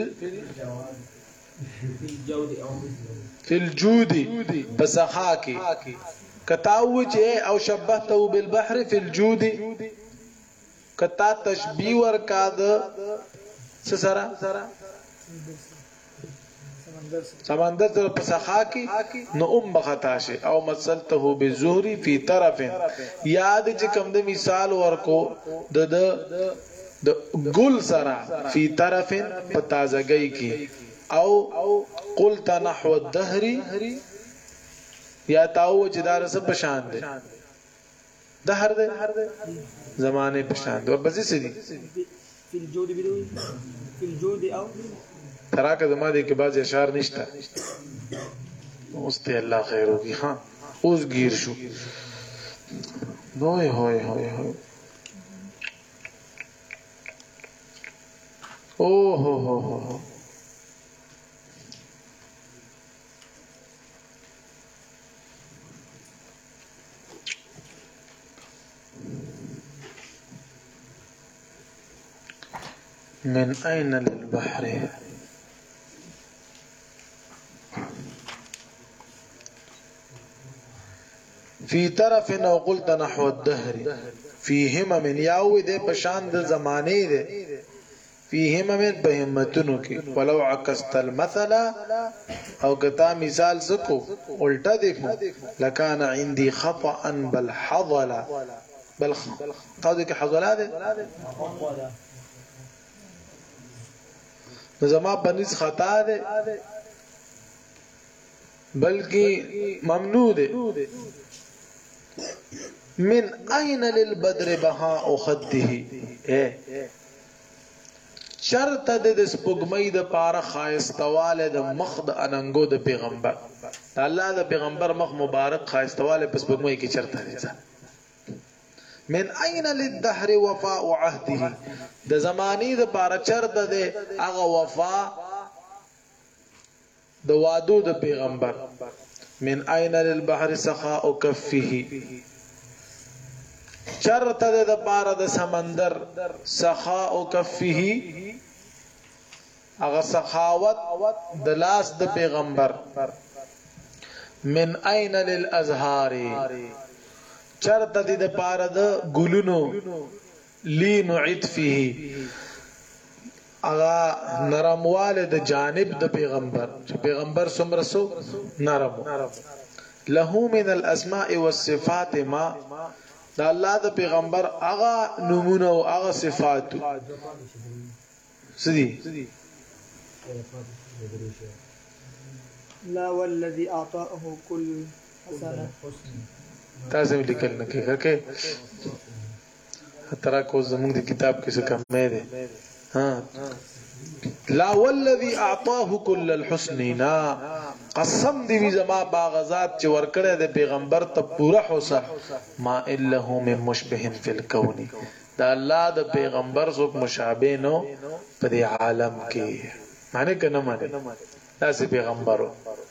A: فی الجود بسخا کی کتاوج او شبهته بالبحر فی الجود کتا تشبیه ورکا د سسرا سمندر در پسخا کی نو ام بخطا شي او مثلته بالزهري في طرف یاد چې کوم د مثال ورکو د د ګل سرا فی طرف پتازګی کی او قلت نحو الدهر یا تاو چې دار سب بشان دي دهر دے زمانے بشان دي اور بزی سے دی
C: فی الجود بدوی فی الجود او
A: تراکه زما دي کې باز اشعار نشتا اوسته الله خیر وکي ها اوس گیر شو نوې هوي هوي هوي او هو هو هو من أين للبحر في طرف او قلت نحو الدهر فيهما من ياو دے پشان د زمانے دے فيهما من بهمتونو کی ولو عكست المثل او کتا مثال سکو الٹا دیکھو لکان عندي خطأ بل حضل بل تاو کی حضلا دے زما بنس خطا دے بلکہ ممنوع دے من اين للبدر بهاء خده اے شرط د سپوږمۍ د پاره خاصتواله د مخ د اننګو د پیغمبر الله د پیغمبر مخ مبارک خاصتواله په سپوږمۍ کې چرته دي من اين للدهر وفاء عهده د زماني د پاره چرته د هغه وفا د وعدو د پیغمبر من اين للبحر سخاء كفه چرته د پاره د سمندر سخاء كفه هغه سخاوت د لاس د پیغمبر من اين للازهار چرته د پاره د ګلونو لین عطفه اغا نرمواله د جانب د پیغمبر چې پیغمبر څومره سو نرم له من الاسماء والصفات ما دا الله د پیغمبر هغه نمونه او هغه صفات سدي
C: لا والذي اعطاه كل حسنه
A: تاسو لیکل نه کې کې ترا کو زموږ د کتاب کې څه کم ده ها لا والذي اعطاه كل الحسن نا قسم دی زما باغزات چې ورکړه د پیغمبر ته پورا حسن ما اله من مشبه فی الكون دا الله د پیغمبر څوک مشابه نو په دې عالم کې معنی کنه معنی دا سي پیغمبرو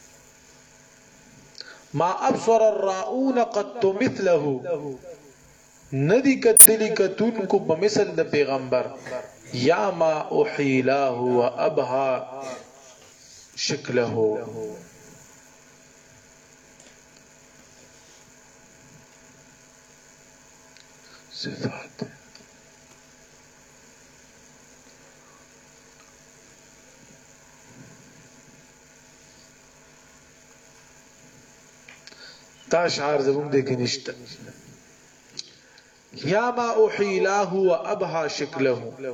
A: ما ابصر الراؤون قد مثله ندی کتلی کتون کو بمثل د پیغمبر یا ما احیلاه و ابها شکله صفات تا شعر زبون دیکھ نشتا یا ما احیلاه و ابها شکله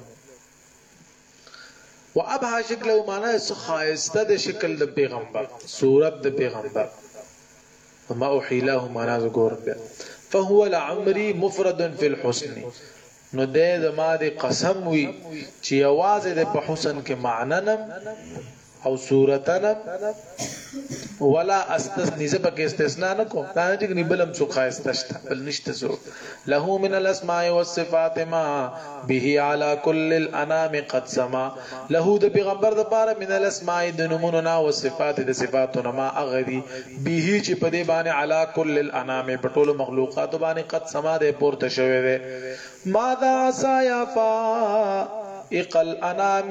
A: و ابها شکله معنی ہے خائستہ دے شکل دے پیغمبر صورت دے پیغمبر وما احیلاه معنی زگور بیا فهو لعمری مفرد فی الحسن نو دے دما دے قسم وی چی آواز دے پا حسن کے معننم او صورتنم ولا استثنی زبک استثناء نکو تانا جی کنی بلم سو خائستشتا بل نشت سو له من الاسماء والصفات ما به على كل الانام قد سما له د پیغمبر د پاره من الاسماء د نموننا والصفات د صفاتنا ما اغدی به چې په دې باندې على كل الانام پټول مخلوقات باندې قد سما د پورته شوی دی ماذا سایا فائق الانام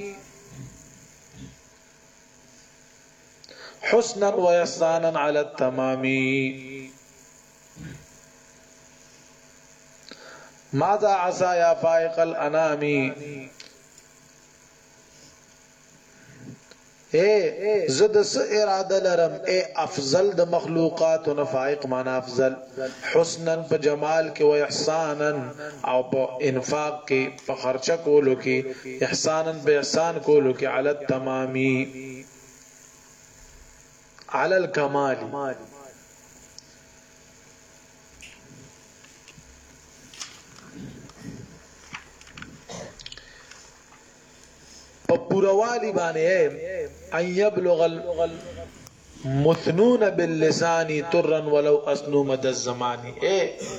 A: حسنا ويحسانا على التمام ماذا عسى يا فائق الانام اے زد س اراده لرم اے افضل د مخلوقات و نفائق معنا افضل حسنا په جمال کې و احسانا او په انفاق کې په خرچه کولو کې احسانا به احسان کولو کې على التمام على الكمال پوروالی باندې ان يبلغ المثنون باللسان ترا ولو اسنو مد الزمان اے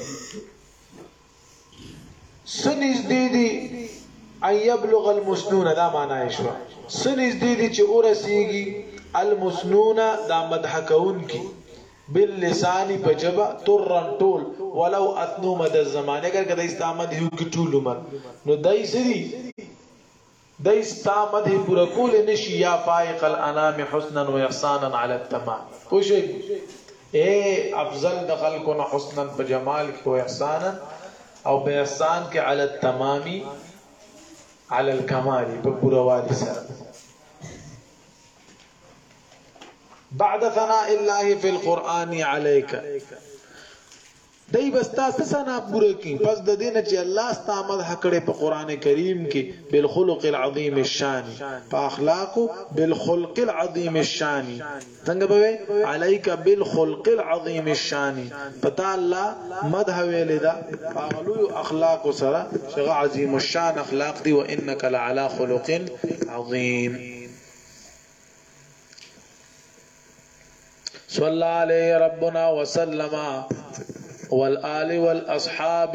A: سنز دیدی ان يبلغ المثنون دا معنی شو سنز دیدی چې اورسیږي المسنون دا مدحکون کی باللسان پجبا ترن طول ولو اتنو مد الزمان اگر کدا استامد هیو کی طول عمر نو دای سری دای استامد هی پورا کول نشی یا فائق الانام حسنا و احسانا على التمام خوشی اے افضل دخل کن حسنا بجمال کی و احسانا او بے احسان کے على التمام على الكمال بپورا والی سر بعد ثناء الله في القرآن عليك دای بستا سنا پوره کی پس د دین چې الله ستا مدح کړي په قران کریم کې بالخلق العظیم الشان په اخلاق بالخلق العظیم الشان څنګه به عليك بالخلق العظیم الشان پتا الله مدح ویل دا اغلو اخلاق سره شغه عظیم الشان اخلاق دي وانك لعلى خلق عظیم صلى عليه ربنا وسلم والآل والأصحاب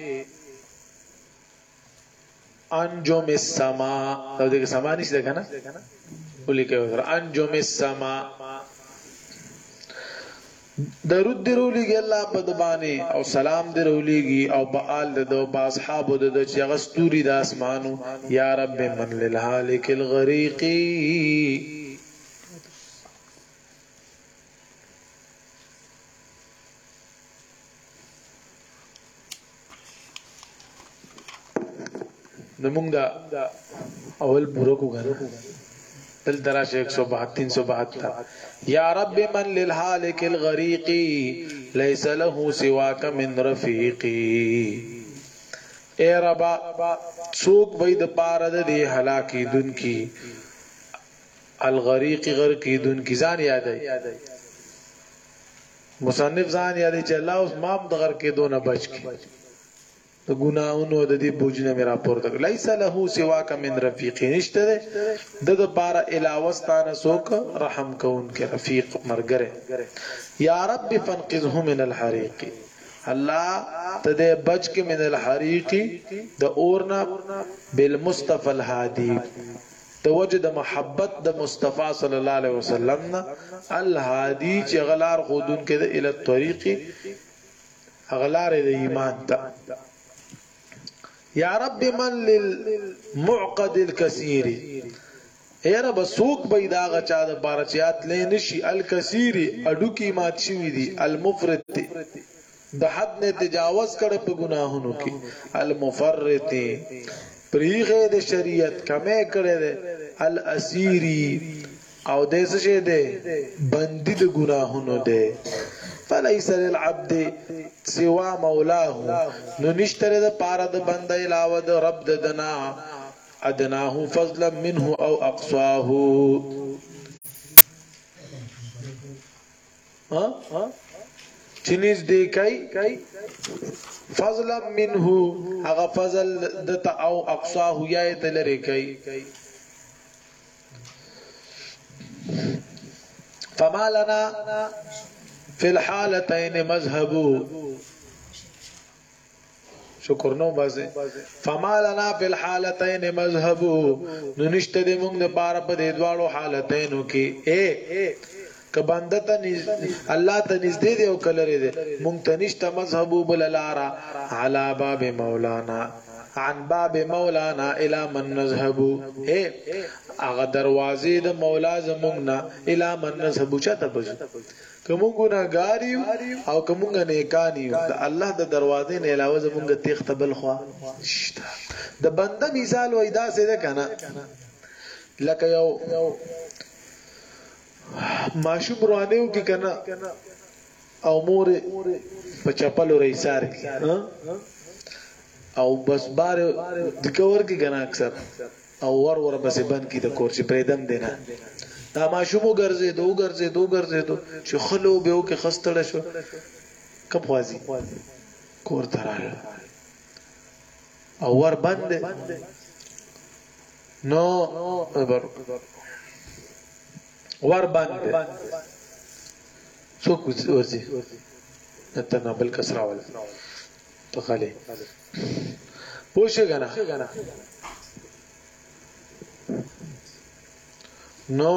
A: انجم السماء تو دیکھ سما نہیں دیکھا نا بولی کہ انجم السماء درود درولیږي الله په دبانې او سلام درولیږي او په آل د با اصحاب د چې غستوري د اسمانو یا رب من للهالك الغريقي نمونږ دا اول پورو کو غره دل دراش ایک سو بہتر تین سو بہتر یا رب من للحالک الغریقی لیس له سواک من رفیقی اے ربا سوک بید پارد دی حلاکی دن کی الغریقی غرقی دن کی زان یاد ہے مصنف ځان یادې چې الله اوس مام د غر کې دونه بچ کی د ګناہوں د دې بوجنه میرا پورته لیس له سواک من رفیق نشته د د بار علاوه ستانه سوک رحم کون کې رفیق مرګره یا رب فانقذه من الحریق الله تدې بچ کې من الحریق د اورنا بالمصطفى الهادي توجد محبت د مصطفی صلی الله علیه وسلم الهادی چې غلار خودون کې د ال الطريق غلار د ایمان ته یا رب من للمعقد الكثير اے رب سوق پیدا غچا د بارچات لې نشي الكثير اډو کی مات شوی دي المفرط د حد نه تجاوز کړه په ګناهونو کې المفرط پریغه د شریعت کمه کړه ده الاسیری او دیسه شه ده بندي د گناهونو ده فليس للعبد سوا مولاه نو نشتره د پاره د بنده علاوه د رب دنا ادناه فضلا منه او اقصاه ها ها چنيز دی کای فضلا منه هغه فضل دتا او اقصاه یا تلری کای فما لنا في الحالتين مذهب شکر نو بازه فما لنا في الحالتين مذهب نو نشته د موږ د بار په د دوالو حالتینو کې اے که بنده ته الله ته نږدې دی او کلره دی مونږ ته نشته مذهب بللارا على باب مولانا عن باب مولانا الى من نذهب اے هغه دروازې د مولا زمونږ نه الى من نذهب چاته بجو کوم ګناګاری او کوم نیکانی د الله د دروازې نه علاوه زمونږ تیغ تبل خو شته د بنده مثال وای دا څه ده کنه لکه یو ماشوم روانیو کې کنه او مور په چپلو رئیسار او بس بار د کور کې کنه اکثر او ور ور بس بند کی د کور چې پریدم دینا دا ماشوم ګرځي دو ګرځي دو ګرځي دو چې خلو به او کې خستړ شو کب خوازي کور تراله او ور بند نو بر ور باندې څوک ورځي نتنا بل کسرا ولا تخلي پوښه غنا نو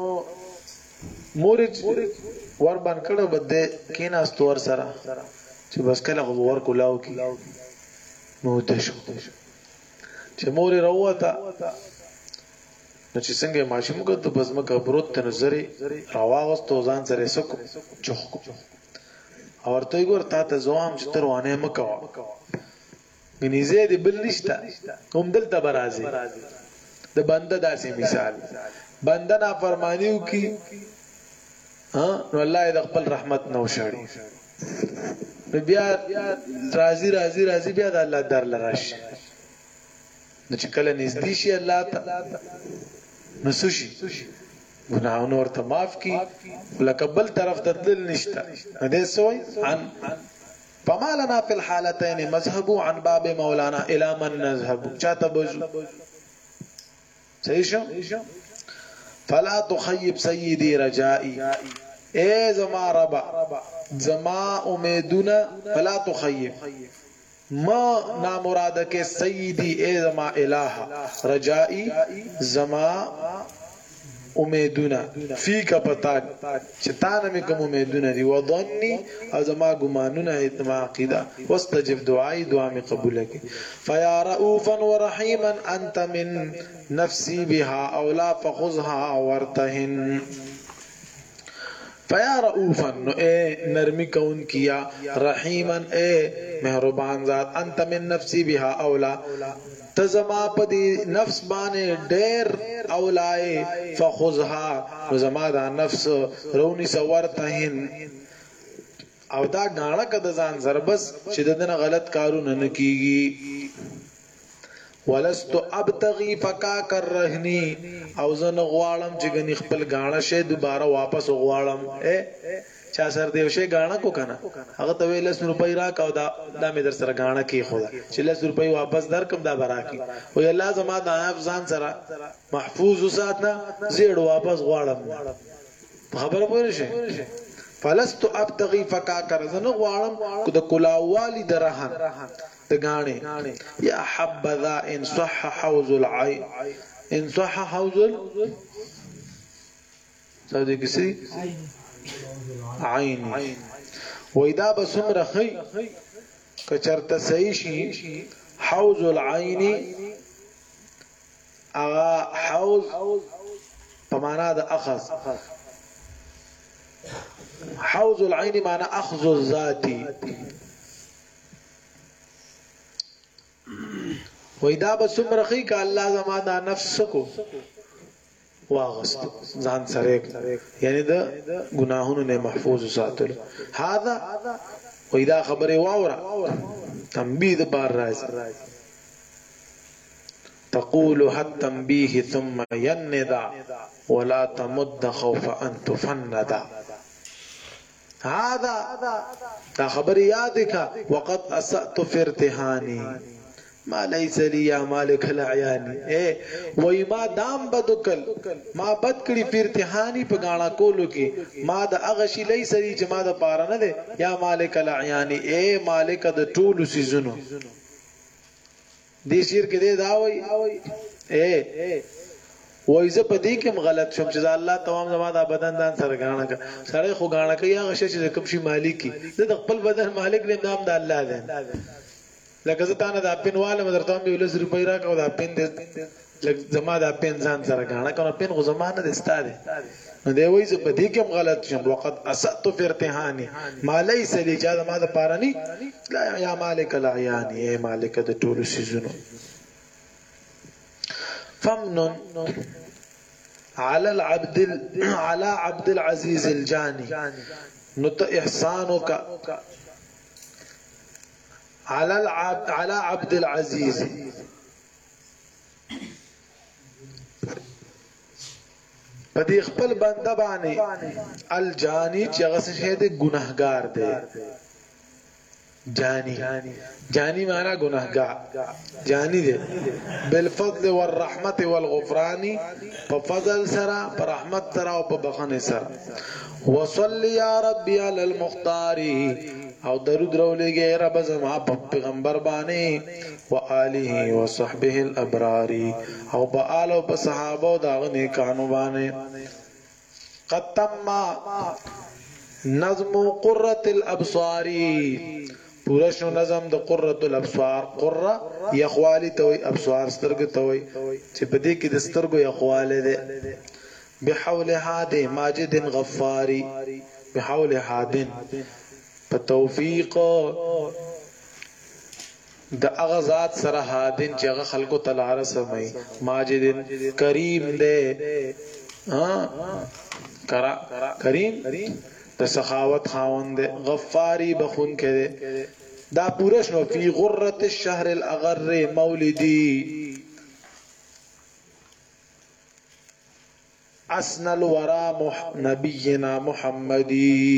A: مورج ور باندې کړه بده کینا استور سره چې بس کله ور کولاو کی نو ته شو چې مور راوته نو چې څنګه ماشوم کو ته بس مکه بروت ته نظر راواغستو ځان سره سکو چخ او ورته ګور تا ته زوام چې تر وانه مکه غنیزه دی بل نشتا هم دلته برازي د بنده داسې مثال بنده نا فرمانیو کی ها نو الله د خپل رحمت نو شړي بیا راضي راضي راضي بیا د الله در لراشي نو چې کله نږدې شي الله ته نو سوشي ګناهونه ورته معاف کی لکه بل طرف ته تل نشته دې سوې عن فما لنا في الحالتين مذهب عن باب مولانا الى من نذهب چاته بوزو صحیح شو فلا تخيب سيدي رجائي اے زما ربا زما امیدنا فلا تخيب ما نامراد کے سیدی اے زما الہ رجائی زما امیدنا فی کا پتا چتانا میں کم امیدنا دی وظنی ازما گماننا اتما عقیدہ واستجب دعائی دعا میں قبول کی فیا رؤوفا ورحیما انت من نفسی بها اولا فخذها ورتہن فیا رؤوفا نو اے نرمی کون کیا رحیما اے مہربان ذات انت من نفسی بها اولا تزما پدی نفس بانے ډیر اولائے فخذها زما دا نفس رونی سورتهن او دا غاڼه کده ځان زربس چې دنه غلط کارونه نکیږي ولست ابتغي فکا کرهنی او زن غوالم چې غنی خپل غاڼه شه دوباره واپس غوالم اے چا سر دیو شه غاڼه کو کنه هغه ته ویل سو روپۍ را کا دا د مې در سره غاڼه کی خدا چې لس روپۍ واپس درکم دا برا کی او الله زما د افزان سره محفوظ وساتنه زیړ واپس غوالم خبره پوه شئ فلست ابتغي فکا کرزن غوالم کو د کلاوالی درهن تغاني يا حبذا ان صح حوز العين ان صح حوز سعودي كسي عين واذا بسمر خي كچرت سيشي حوز العين اغا حوز بمعنى ده اخذ حوز العين معنى اخذ الذاتي وېدا به څومره خې کا الله زما دا نفس کو واغست ځان سره یعنی دا گناهونو نه محفوظ ساتل هاذا وېدا خبره واوره تنبيه بار راځي تقول حتى تنبيه ثم يندا ولا تمد خوف ان تفندا هذا دا خبر یاد کا وقد اسأت في ارتهاني ما ليس لي يا مالك العيان اے وای ما دام بدکل ما بد کړي په ارتحاني په غاڼه کولو کې ما د اغشي ليس لي چې ما د پاره نه ده یا مالک العيان اے مالک د ټول سيزونو دې شیر کې دی دا وای اے وای زه په دې کې غلط شوم چې الله تمام زما د بدن دان سره غاڼه کا سره خو غاڼه کوي هغه شي چې کوم شي مالکی د خپل بدن مالک نه نام د الله ده لکه زه تانه د پین واله مدرته مې ولس روپۍ راکاو د پین دې لکه زما د پین ځان سره غاڼه کنه پین خو زمانه د استاده نو دی وای زه په دې کې غلط شوم وقت اسأت في ارتهاني ما ليس لي چې زما د پارانی لا یا مالک العيان اے مالک د ټول سيزونو فمن على العبد على عبد العزيز الجاني نت احسانك على العبد على عبد العزيز پدې خپل بنده باندې الجاني چې هغه شه دې ګناهګار دی جاني جاني معنا ګناهګار جاني دی بالفضل والرحمت والغفران په فضل سره په رحمت سره او په بخښنه سره وصل يا ربي على المختار او درود رولېږي رب زما په پیغمبر باندې و آله و صحبه الابرار او په آل او په صحابه او داغه نیکانو باندې قد تم نظم قرة الابصار پورا شو نظم د قرة الابصار قرة یخوالی توي ابصار سترګ توي چې په دې کې د سترګو یخواله ده بحول هادي ماجد غفاري بحول هادن په توفیق د اغزاد سره هادن چې هغه خلکو تلاره سمي ماجد کریم دے ها کرا کریم د سخاوت خاوند غفاری بخون کړي دا پورا شنو فی غره الشهر الاغر مولدی اسن الورى نبينا محمدي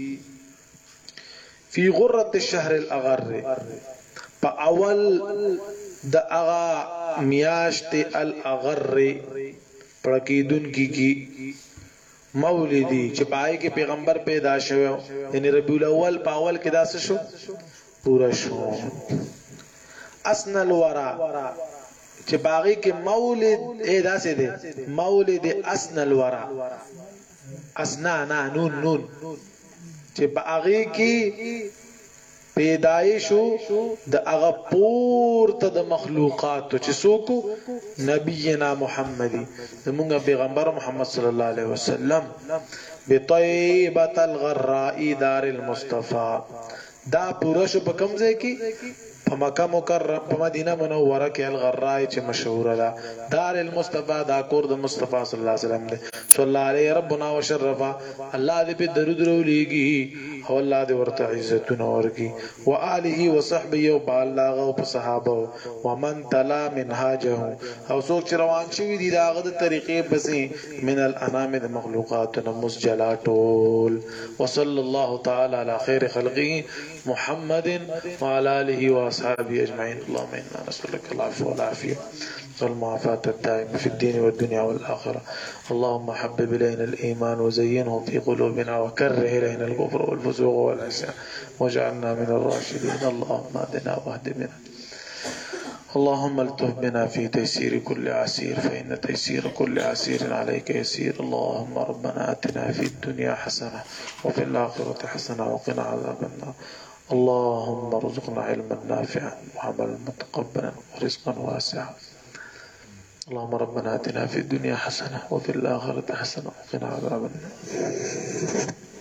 A: في غرة الشهر الاغر فاول د اغا میاشت الاغر پړکیدون کی کی مولدی چې پای کې پیغمبر پیدا شوی یعنی ربیع الاول په اول کې داسه شو پورا شو اسن الورى چې باغی کې مولد اے داسې دی مولد اسن الورى اسنا نا نون نون چې باغی کې پیدایشو د هغه پورته د مخلوقات چې څوک نبینا محمدی زمونږ پیغمبر محمد صلی الله علیه وسلم بطیبه الغراء دار المصطفى دا پورا شو په کوم ځای کې په مکه مکرمه په مدینه منوره کې الغراء چې مشهور ده دار المصطفى دا کور د مصطفی صلی الله علیه وسلم ده صلی الله علیه ربنا وشرفا الله دې په درود ورولېږي او الله دې ورته عزتونه ورکړي وآله وصحبه او بالغ او صحابه ومن تلا منهاجه او څوک چې روان شوی دي داغه د طریقې پسې من الانام د مخلوقات مسجلاتول وصلی الله تعالی علی خیر خلقه محمد وعلى آله وأصحابه أجمعين اللهم إنا نسألك العفو والعافية والمعافاة الدائمة في الدين والدنيا والآخرة اللهم حبب إلينا الإيمان وزينه في قلوبنا وكره إلينا الكفر والفسوق والعصيان واجعلنا من الراشدين اللهم اهدنا واهد بنا اللهم التف بنا في تيسير كل عسير فإن تيسير كل عسير عليك يسير اللهم ربنا آتنا في الدنيا حسنة وفي الآخرة حسنة وقنا عذاب النار اللهم ارزقنا علما نافعا وعملا متقبلا ورزقا واسعا اللهم ربنا آتنا في الدنيا حسنة وفي الآخرة حسنة وقنا عذاب النار